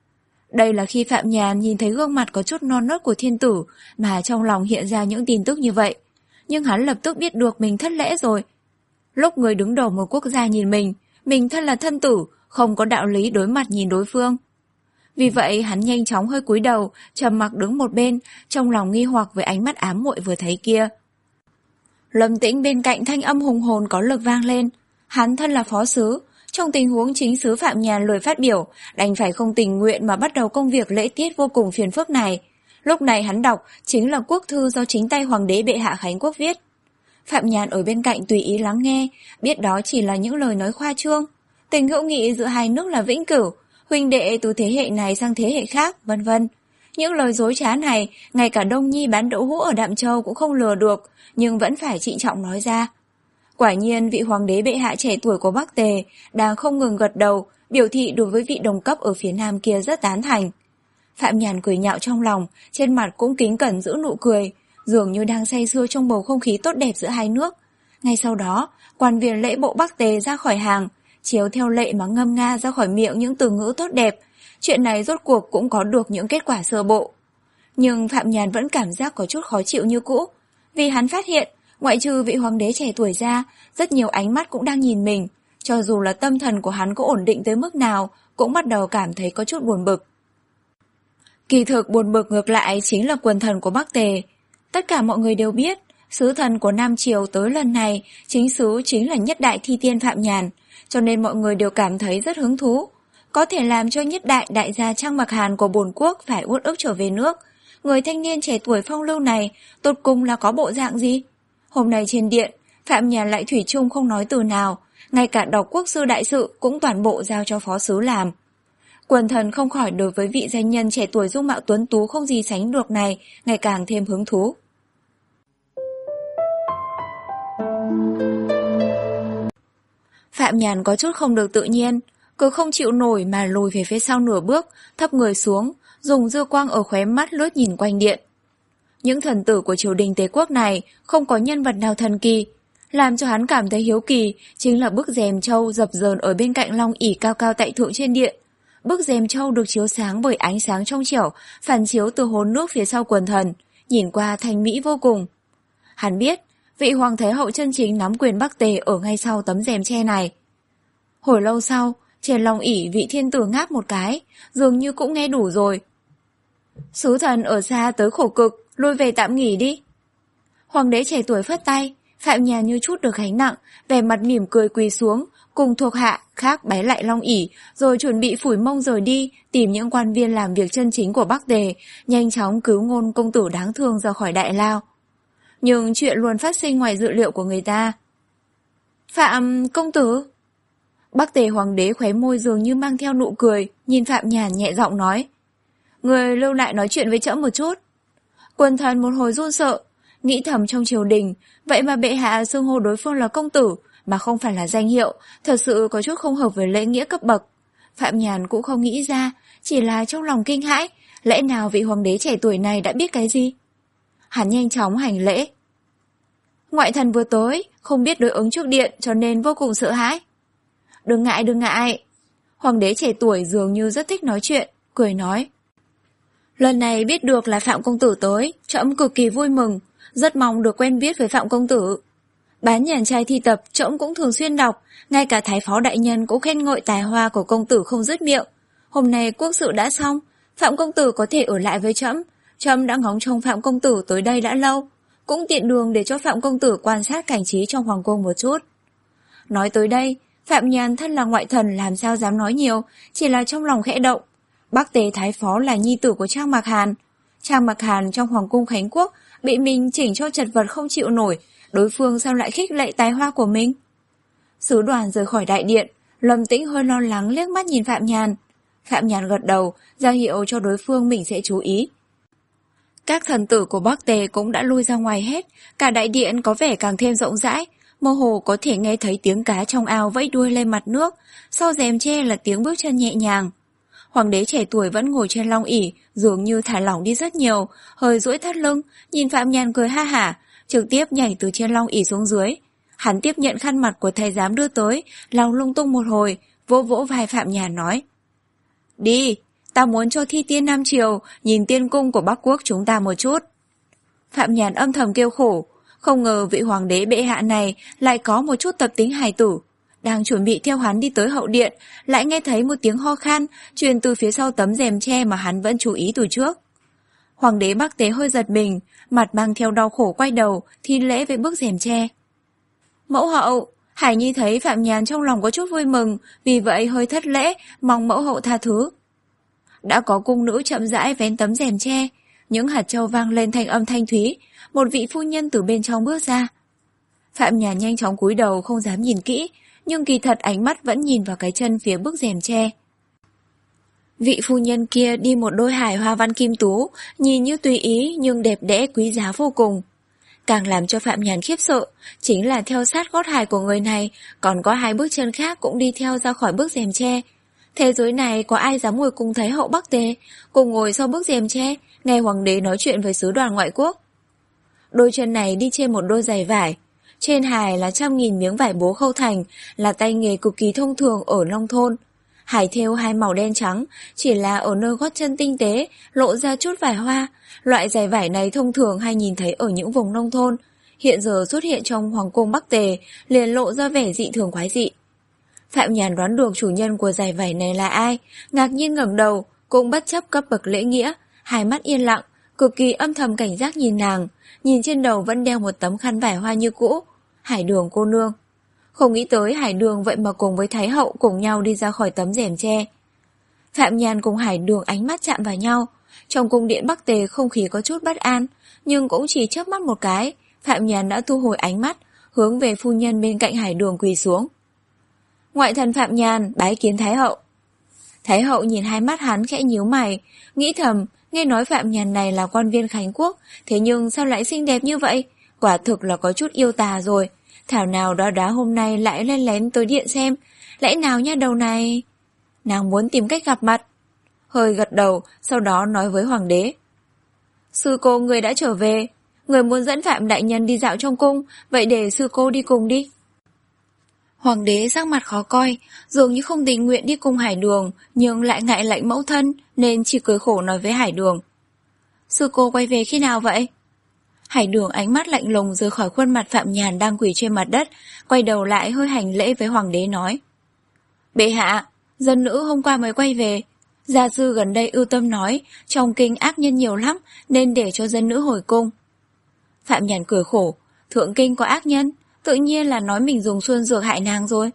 Đây là khi Phạm Nhàn nhìn thấy gương mặt có chút non nớt của thiên tử mà trong lòng hiện ra những tin tức như vậy. Nhưng hắn lập tức biết được mình thất lễ rồi. Lúc người đứng đầu một quốc gia nhìn mình, mình thân là thân tử, không có đạo lý đối mặt nhìn đối phương. Vì vậy hắn nhanh chóng hơi cúi đầu, trầm mặc đứng một bên, trong lòng nghi hoặc với ánh mắt ám muội vừa thấy kia. Lâm Tĩnh bên cạnh thanh âm hùng hồn có lực vang lên. Hắn thân là phó sứ, trong tình huống chính sứ Phạm Nhàn lời phát biểu, đành phải không tình nguyện mà bắt đầu công việc lễ tiết vô cùng phiền phức này. Lúc này hắn đọc chính là quốc thư do chính tay hoàng đế bệ hạ Khánh Quốc viết. Phạm Nhàn ở bên cạnh tùy ý lắng nghe, biết đó chỉ là những lời nói khoa trương. Tình hữu nghị giữa hai nước là vĩnh cửu, huynh đệ từ thế hệ này sang thế hệ khác, vân vân. Những lời dối trá này, ngay cả Đông Nhi bán đậu hũ ở Đạm Châu cũng không lừa được, nhưng vẫn phải trịnh trọng nói ra. Quả nhiên vị hoàng đế bệ hạ trẻ tuổi của Bắc Tề đang không ngừng gật đầu, biểu thị đối với vị đồng cấp ở phía nam kia rất tán thành. Phạm Nhàn cười nhạo trong lòng, trên mặt cũng kính cẩn giữ nụ cười, dường như đang say sưa trong bầu không khí tốt đẹp giữa hai nước. Ngay sau đó, quan viên lễ bộ Bắc Tề ra khỏi hàng, chiếu theo lệ mà ngâm nga ra khỏi miệng những từ ngữ tốt đẹp. Chuyện này rốt cuộc cũng có được những kết quả sơ bộ. Nhưng Phạm Nhàn vẫn cảm giác có chút khó chịu như cũ, vì hắn phát hiện, ngoại trừ vị hoàng đế trẻ tuổi ra, rất nhiều ánh mắt cũng đang nhìn mình, cho dù là tâm thần của hắn có ổn định tới mức nào, cũng bắt đầu cảm thấy có chút buồn bực. Kỳ thực buồn bực ngược lại chính là quần thần của Bắc Tề. Tất cả mọi người đều biết, sứ thần của Nam Triều tới lần này, chính sứ chính là nhất đại thi tiên Phạm Nhàn, cho nên mọi người đều cảm thấy rất hứng thú. Có thể làm cho nhất đại đại gia Trang Mặc Hàn của bổn quốc phải uất ức trở về nước. Người thanh niên trẻ tuổi phong lưu này, tột cùng là có bộ dạng gì? Hôm nay trên điện, Phạm Nhàn lại thủy chung không nói từ nào, ngay cả đọc quốc sư đại sự cũng toàn bộ giao cho phó sứ làm. Quần thần không khỏi đối với vị danh nhân trẻ tuổi dung mạo tuấn tú không gì sánh được này ngày càng thêm hứng thú. Phạm Nhàn có chút không được tự nhiên, cứ không chịu nổi mà lùi về phía sau nửa bước, thấp người xuống, dùng dư quang ở khóe mắt lướt nhìn quanh điện. Những thần tử của triều đình Tế Quốc này không có nhân vật nào thần kỳ, làm cho hắn cảm thấy hiếu kỳ chính là bức rèm châu dập dờn ở bên cạnh long ỷ cao cao tại thượng trên điện. Bức rèm châu được chiếu sáng bởi ánh sáng trong trẻo, phản chiếu từ hồ nước phía sau quần thần, nhìn qua thanh mỹ vô cùng. Hắn biết, vị hoàng thái hậu chân chính nắm quyền Bắc Tề ở ngay sau tấm rèm che này. Hồi lâu sau, trên long ỷ vị thiên tử ngáp một cái, dường như cũng nghe đủ rồi. Sứ thần ở xa tới khổ cực, lui về tạm nghỉ đi. Hoàng đế trẻ tuổi phất tay, Phạm Nhàn như chút được gánh nặng, vẻ mặt mỉm cười quỳ xuống, cùng thuộc hạ khác bái lại long ỷ, rồi chuẩn bị phủi mông rời đi, tìm những quan viên làm việc chân chính của Bắc Tề, nhanh chóng cứu ngôn công tử đáng thương ra khỏi đại lao. Nhưng chuyện luôn phát sinh ngoài dự liệu của người ta. Phạm công tử? Bắc Tề hoàng đế khóe môi dường như mang theo nụ cười, nhìn Phạm Nhàn nhẹ giọng nói. Người lưu lại nói chuyện với trẫm một chút. Quần thần một hồi run sợ, nghĩ thầm trong triều đình, vậy mà bệ hạ xưng hô đối phương là công tử, mà không phải là danh hiệu, thật sự có chút không hợp với lễ nghĩa cấp bậc. Phạm Nhàn cũng không nghĩ ra, chỉ là trong lòng kinh hãi, lẽ nào vị hoàng đế trẻ tuổi này đã biết cái gì? Hắn nhanh chóng hành lễ. Ngoại thần vừa tới, không biết đối ứng trước điện cho nên vô cùng sợ hãi. Đừng ngại đừng ngại. Hoàng đế trẻ tuổi dường như rất thích nói chuyện, cười nói. Lần này biết được là Phạm công tử tới, trẫm cực kỳ vui mừng, rất mong được quen biết với Phạm công tử. Bán nhàn trai thi tập trẫm cũng thường xuyên đọc, ngay cả thái phó đại nhân cũng khen ngợi tài hoa của công tử không dứt miệng. Hôm nay quốc sự đã xong, Phạm công tử có thể ở lại với trẫm. Trẫm đã ngóng trông Phạm công tử tới đây đã lâu, cũng tiện đường để cho Phạm công tử quan sát cảnh trí trong hoàng cung một chút. Nói tới đây, Phạm Nhàn thân là ngoại thần làm sao dám nói nhiều, chỉ là trong lòng khẽ động. Bắc Tề thái phó là nhi tử của Trang Mặc Hàn. Trang Mặc Hàn trong hoàng cung Khánh Quốc bị mình chỉnh cho chật vật không chịu nổi, đối phương sao lại khích lệ tài hoa của mình? Sứ đoàn rời khỏi đại điện, Lâm Tĩnh hơi lo lắng liếc mắt nhìn Phạm Nhàn. Phạm Nhàn gật đầu, ra hiệu cho đối phương mình sẽ chú ý. Các thần tử của Bắc Tề cũng đã lui ra ngoài hết, cả đại điện có vẻ càng thêm rộng rãi, mơ hồ có thể nghe thấy tiếng cá trong ao vẫy đuôi lên mặt nước, sau rèm che là tiếng bước chân nhẹ nhàng. Hoàng đế trẻ tuổi vẫn ngồi trên long ỷ, dường như thả lỏng đi rất nhiều, hơi duỗi thắt lưng, nhìn Phạm Nhàn cười ha hả, trực tiếp nhảy từ trên long ỷ xuống dưới. Hắn tiếp nhận khăn mặt của thái giám đưa tới, lau lung tung một hồi, vỗ vỗ vai Phạm Nhàn nói. Đi, ta muốn cho thi tiên Nam Triều nhìn tiên cung của Bắc Quốc chúng ta một chút. Phạm Nhàn âm thầm kêu khổ, không ngờ vị hoàng đế bệ hạ này lại có một chút tập tính hài tử. Đang chuẩn bị theo hắn đi tới hậu điện, lại nghe thấy một tiếng ho khan truyền từ phía sau tấm rèm tre mà hắn vẫn chú ý từ trước. Hoàng đế Bắc Tế hơi giật mình, mặt mang theo đau khổ quay đầu, thi lễ với bức rèm tre. Mẫu hậu, Hải Nhi thấy Phạm Nhàn trong lòng có chút vui mừng, vì vậy hơi thất lễ, mong mẫu hậu tha thứ. Đã có cung nữ chậm rãi vén tấm rèm tre, những hạt châu vang lên thành âm thanh thúy, một vị phu nhân từ bên trong bước ra. Phạm Nhàn nhanh chóng cúi đầu không dám nhìn kỹ, nhưng kỳ thật ánh mắt vẫn nhìn vào cái chân phía bức rèm tre. Vị phu nhân kia đi một đôi hải hoa văn kim tú, nhìn như tùy ý nhưng đẹp đẽ quý giá vô cùng. Càng làm cho Phạm Nhàn khiếp sợ, chính là theo sát gót hài của người này, còn có hai bước chân khác cũng đi theo ra khỏi bức rèm tre. Thế giới này có ai dám ngồi cùng Thái hậu Bắc Tề, cùng ngồi sau bức rèm tre, nghe hoàng đế nói chuyện với sứ đoàn ngoại quốc. Đôi chân này đi trên một đôi giày vải, trên hài là trăm nghìn miếng vải bố khâu thành, là tay nghề cực kỳ thông thường ở nông thôn. Hải thêu hai màu đen trắng, chỉ là ở nơi gót chân tinh tế, lộ ra chút vải hoa. Loại giày vải này thông thường hay nhìn thấy ở những vùng nông thôn, hiện giờ xuất hiện trong hoàng cung Bắc Tề, liền lộ ra vẻ dị thường quái dị. Phạm Nhàn đoán được chủ nhân của giày vải này là ai, ngạc nhiên ngẩng đầu, cũng bất chấp cấp bậc lễ nghĩa, hai mắt yên lặng, cực kỳ âm thầm cảnh giác nhìn nàng, nhìn trên đầu vẫn đeo một tấm khăn vải hoa như cũ. Hải Đường cô nương. Không nghĩ tới Hải Đường vậy mà cùng với Thái hậu cùng nhau đi ra khỏi tấm rèm tre. Phạm Nhàn cùng Hải Đường ánh mắt chạm vào nhau. Trong cung điện Bắc Tề không khí có chút bất an, nhưng cũng chỉ chớp mắt một cái, Phạm Nhàn đã thu hồi ánh mắt, hướng về phu nhân bên cạnh Hải Đường quỳ xuống. Ngoại thần Phạm Nhàn bái kiến Thái hậu. Thái hậu nhìn hai mắt hắn khẽ nhíu mày, nghĩ thầm, nghe nói Phạm Nhàn này là quan viên Khánh Quốc, thế nhưng sao lại xinh đẹp như vậy? Quả thực là có chút yêu tà rồi. Thảo nào đó đá hôm nay lại lên lén tới điện xem, lẽ nào nha đầu này? Nàng muốn tìm cách gặp mặt. Hơi gật đầu, sau đó nói với hoàng đế. Sư cô người đã trở về, người muốn dẫn Phạm đại nhân đi dạo trong cung, vậy để sư cô đi cùng đi. Hoàng đế sắc mặt khó coi, dường như không tình nguyện đi cùng Hải Đường, nhưng lại ngại lạnh mẫu thân, nên chỉ cười khổ nói với Hải Đường. Sư cô quay về khi nào vậy? Hải Đường ánh mắt lạnh lùng rời khỏi khuôn mặt Phạm Nhàn đang quỳ trên mặt đất, quay đầu lại hơi hành lễ với hoàng đế nói. Bệ hạ, dân nữ hôm qua mới quay về. Gia sư gần đây ưu tâm nói, trong kinh ác nhân nhiều lắm, nên để cho dân nữ hồi cung. Phạm Nhàn cười khổ, thượng kinh có ác nhân, tự nhiên là nói mình dùng xuân dược hại nàng rồi.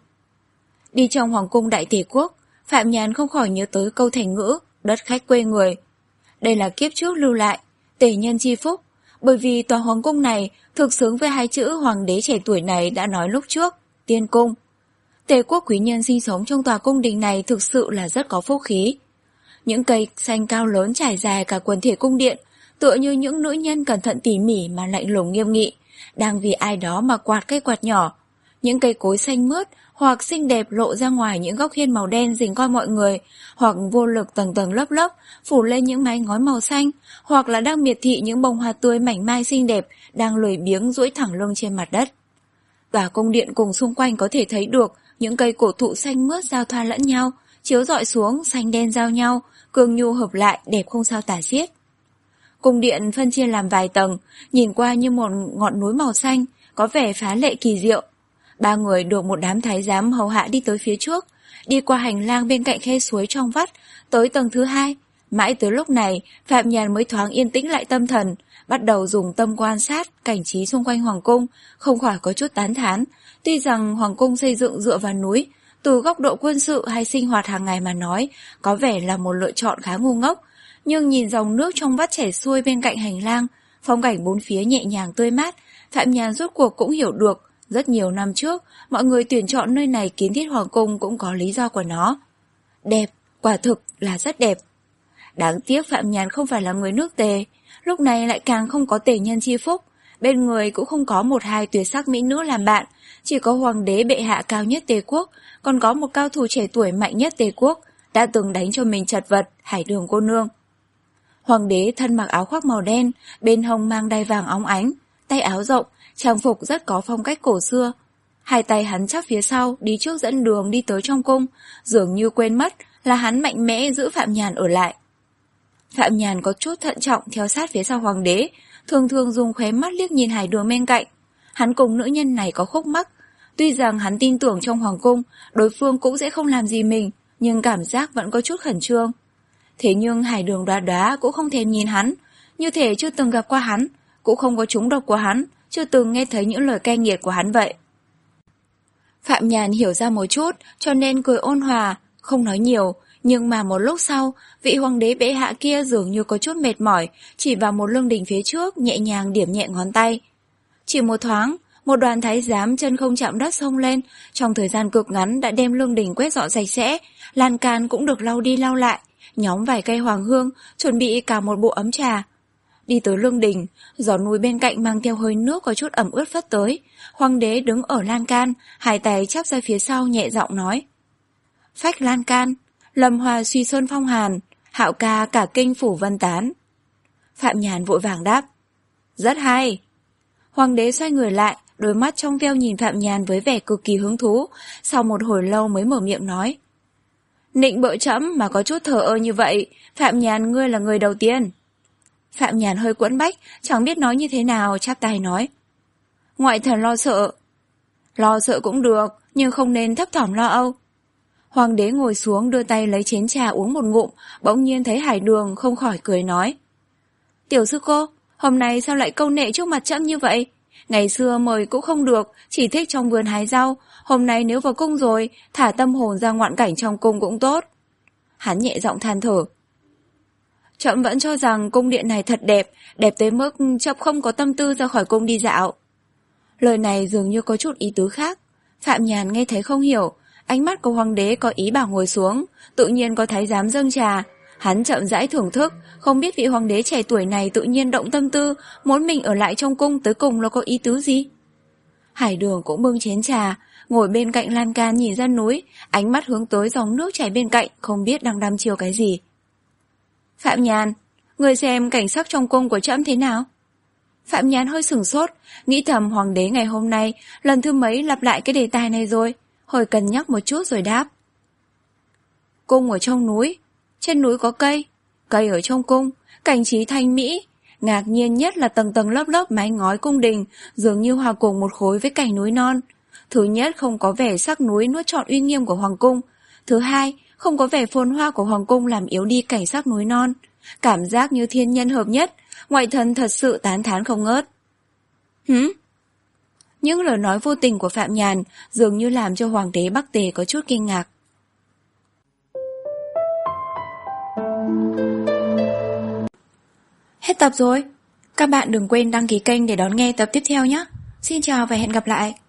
Đi trong hoàng cung Đại Tề Quốc, Phạm Nhàn không khỏi nhớ tới câu thành ngữ, đất khách quê người. Đây là kiếp trước lưu lại, tề nhân chi phúc, bởi vì tòa hoàng cung này thực xứng với hai chữ hoàng đế trẻ tuổi này đã nói lúc trước, tiên cung. Tề quốc quý nhân sinh sống trong tòa cung đình này thực sự là rất có phúc khí. Những cây xanh cao lớn trải dài cả quần thể cung điện, tựa như những nữ nhân cẩn thận tỉ mỉ mà lạnh lùng nghiêm nghị, đang vì ai đó mà quạt cây quạt nhỏ. Những cây cối xanh mướt hoặc xinh đẹp lộ ra ngoài những góc hiên màu đen dình coi mọi người, hoặc vô lực tầng tầng lớp lớp phủ lên những mái ngói màu xanh, hoặc là đang miệt thị những bông hoa tươi mảnh mai xinh đẹp đang lười biếng duỗi thẳng lưng trên mặt đất. Tòa cung điện cùng xung quanh có thể thấy được những cây cổ thụ xanh mướt giao thoa lẫn nhau, chiếu rọi xuống xanh đen giao nhau, cương nhu hợp lại đẹp không sao tả xiết. Cung điện phân chia làm vài tầng, nhìn qua như một ngọn núi màu xanh, có vẻ phá lệ kỳ diệu. Ba người được một đám thái giám hầu hạ đi tới phía trước, đi qua hành lang bên cạnh khe suối trong vắt, tới tầng thứ hai. Mãi tới lúc này, Phạm Nhàn mới thoáng yên tĩnh lại tâm thần, bắt đầu dùng tâm quan sát cảnh trí xung quanh hoàng cung, không khỏi có chút tán thán. Tuy rằng hoàng cung xây dựng dựa vào núi, từ góc độ quân sự hay sinh hoạt hàng ngày mà nói, có vẻ là một lựa chọn khá ngu ngốc, nhưng nhìn dòng nước trong vắt chảy xuôi bên cạnh hành lang, phong cảnh bốn phía nhẹ nhàng tươi mát, Phạm Nhàn rốt cuộc cũng hiểu được, rất nhiều năm trước, mọi người tuyển chọn nơi này kiến thiết hoàng cung cũng có lý do của nó. Đẹp, quả thực là rất đẹp. Đáng tiếc Phạm Nhàn không phải là người nước Tề, lúc này lại càng không có tề nhân chi phúc, bên người cũng không có một hai tuyệt sắc mỹ nữ làm bạn, chỉ có hoàng đế bệ hạ cao nhất Tề quốc, còn có một cao thủ trẻ tuổi mạnh nhất Tề quốc, đã từng đánh cho mình chật vật, Hải Đường cô nương. Hoàng đế thân mặc áo khoác màu đen, bên hông mang đai vàng óng ánh, tay áo rộng, trang phục rất có phong cách cổ xưa. Hai tay hắn chắp phía sau, đi trước dẫn đường đi tới trong cung, dường như quên mất, là hắn mạnh mẽ giữ Phạm Nhàn ở lại. Phạm Nhàn có chút thận trọng theo sát phía sau hoàng đế, thường thường dùng khóe mắt liếc nhìn Hải Đường bên cạnh. Hắn cùng nữ nhân này có khúc mắc. Tuy rằng hắn tin tưởng trong hoàng cung, đối phương cũng sẽ không làm gì mình, nhưng cảm giác vẫn có chút khẩn trương. Thế nhưng Hải Đường đoá đoá cũng không thèm nhìn hắn, như thể chưa từng gặp qua hắn, cũng không có trúng độc của hắn, chưa từng nghe thấy những lời cay nghiệt của hắn vậy. Phạm Nhàn hiểu ra một chút, cho nên cười ôn hòa, không nói nhiều, nhưng mà một lúc sau, vị hoàng đế bệ hạ kia dường như có chút mệt mỏi, chỉ vào một lương đình phía trước, nhẹ nhàng điểm nhẹ ngón tay. Chỉ một thoáng, một đoàn thái giám chân không chạm đất xông lên, trong thời gian cực ngắn đã đem lương đình quét dọn sạch sẽ, lan can cũng được lau đi lau lại, nhóm vài cây hoàng hương, chuẩn bị cả một bộ ấm trà. Đi tới lương đình, gió núi bên cạnh mang theo hơi nước có chút ẩm ướt phất tới. Hoàng đế đứng ở lan can, hai tay chắp ra phía sau nhẹ giọng nói: Phách lan can, lâm hoa suy sơn phong hàn, hạo ca cả kinh phủ vân tán. Phạm Nhàn vội vàng đáp: Rất hay. Hoàng đế xoay người lại, đôi mắt trong veo nhìn Phạm Nhàn với vẻ cực kỳ hứng thú, sau một hồi lâu mới mở miệng nói: Nịnh bợ trẫm mà có chút thờ ơ như vậy, Phạm Nhàn ngươi là người đầu tiên. Phạm Nhàn hơi quẫn bách, chẳng biết nói như thế nào, chắp tay nói: Ngoại thần lo sợ. Lo sợ cũng được, nhưng không nên thấp thỏm lo âu. Hoàng đế ngồi xuống đưa tay lấy chén trà uống một ngụm, bỗng nhiên thấy Hải Đường không khỏi cười nói: Tiểu sư cô, hôm nay sao lại câu nệ trước mặt trẫm như vậy? Ngày xưa mời cũng không được, chỉ thích trong vườn hái rau, hôm nay nếu vào cung rồi, thả tâm hồn ra ngoạn cảnh trong cung cũng tốt. Hắn nhẹ giọng than thở: Trẫm vẫn cho rằng cung điện này thật đẹp, đẹp tới mức trẫm không có tâm tư ra khỏi cung đi dạo. Lời này dường như có chút ý tứ khác. Phạm Nhàn nghe thấy không hiểu, ánh mắt của hoàng đế có ý bảo ngồi xuống, tự nhiên có thái giám dâng trà. Hắn chậm rãi thưởng thức, không biết vị hoàng đế trẻ tuổi này tự nhiên động tâm tư, muốn mình ở lại trong cung tới cùng là có ý tứ gì. Hải Đường cũng bưng chén trà, ngồi bên cạnh lan can nhìn ra núi, ánh mắt hướng tới dòng nước chảy bên cạnh, không biết đang đăm chiêu cái gì. Phạm Nhàn, người xem cảnh sắc trong cung của trẫm thế nào? Phạm Nhàn hơi sửng sốt, nghĩ thầm hoàng đế ngày hôm nay lần thứ mấy lặp lại cái đề tài này rồi, hồi cân nhắc một chút rồi đáp: Cung ở trong núi, trên núi có cây, cây ở trong cung, cảnh trí thanh mỹ. Ngạc nhiên nhất là tầng tầng lớp lớp mái ngói cung đình, dường như hòa cùng một khối với cảnh núi non. Thứ nhất, không có vẻ sắc núi nuốt trọn uy nghiêm của hoàng cung. Thứ hai, không có vẻ phồn hoa của hoàng cung làm yếu đi cảnh sắc núi non. Cảm giác như thiên nhân hợp nhất, ngoại thần thật sự tán thán không ngớt. Hứ? Những lời nói vô tình của Phạm Nhàn dường như làm cho hoàng đế Bắc Tề có chút kinh ngạc. Hết tập rồi. Các bạn đừng quên đăng ký kênh để đón nghe tập tiếp theo nhé. Xin chào và hẹn gặp lại.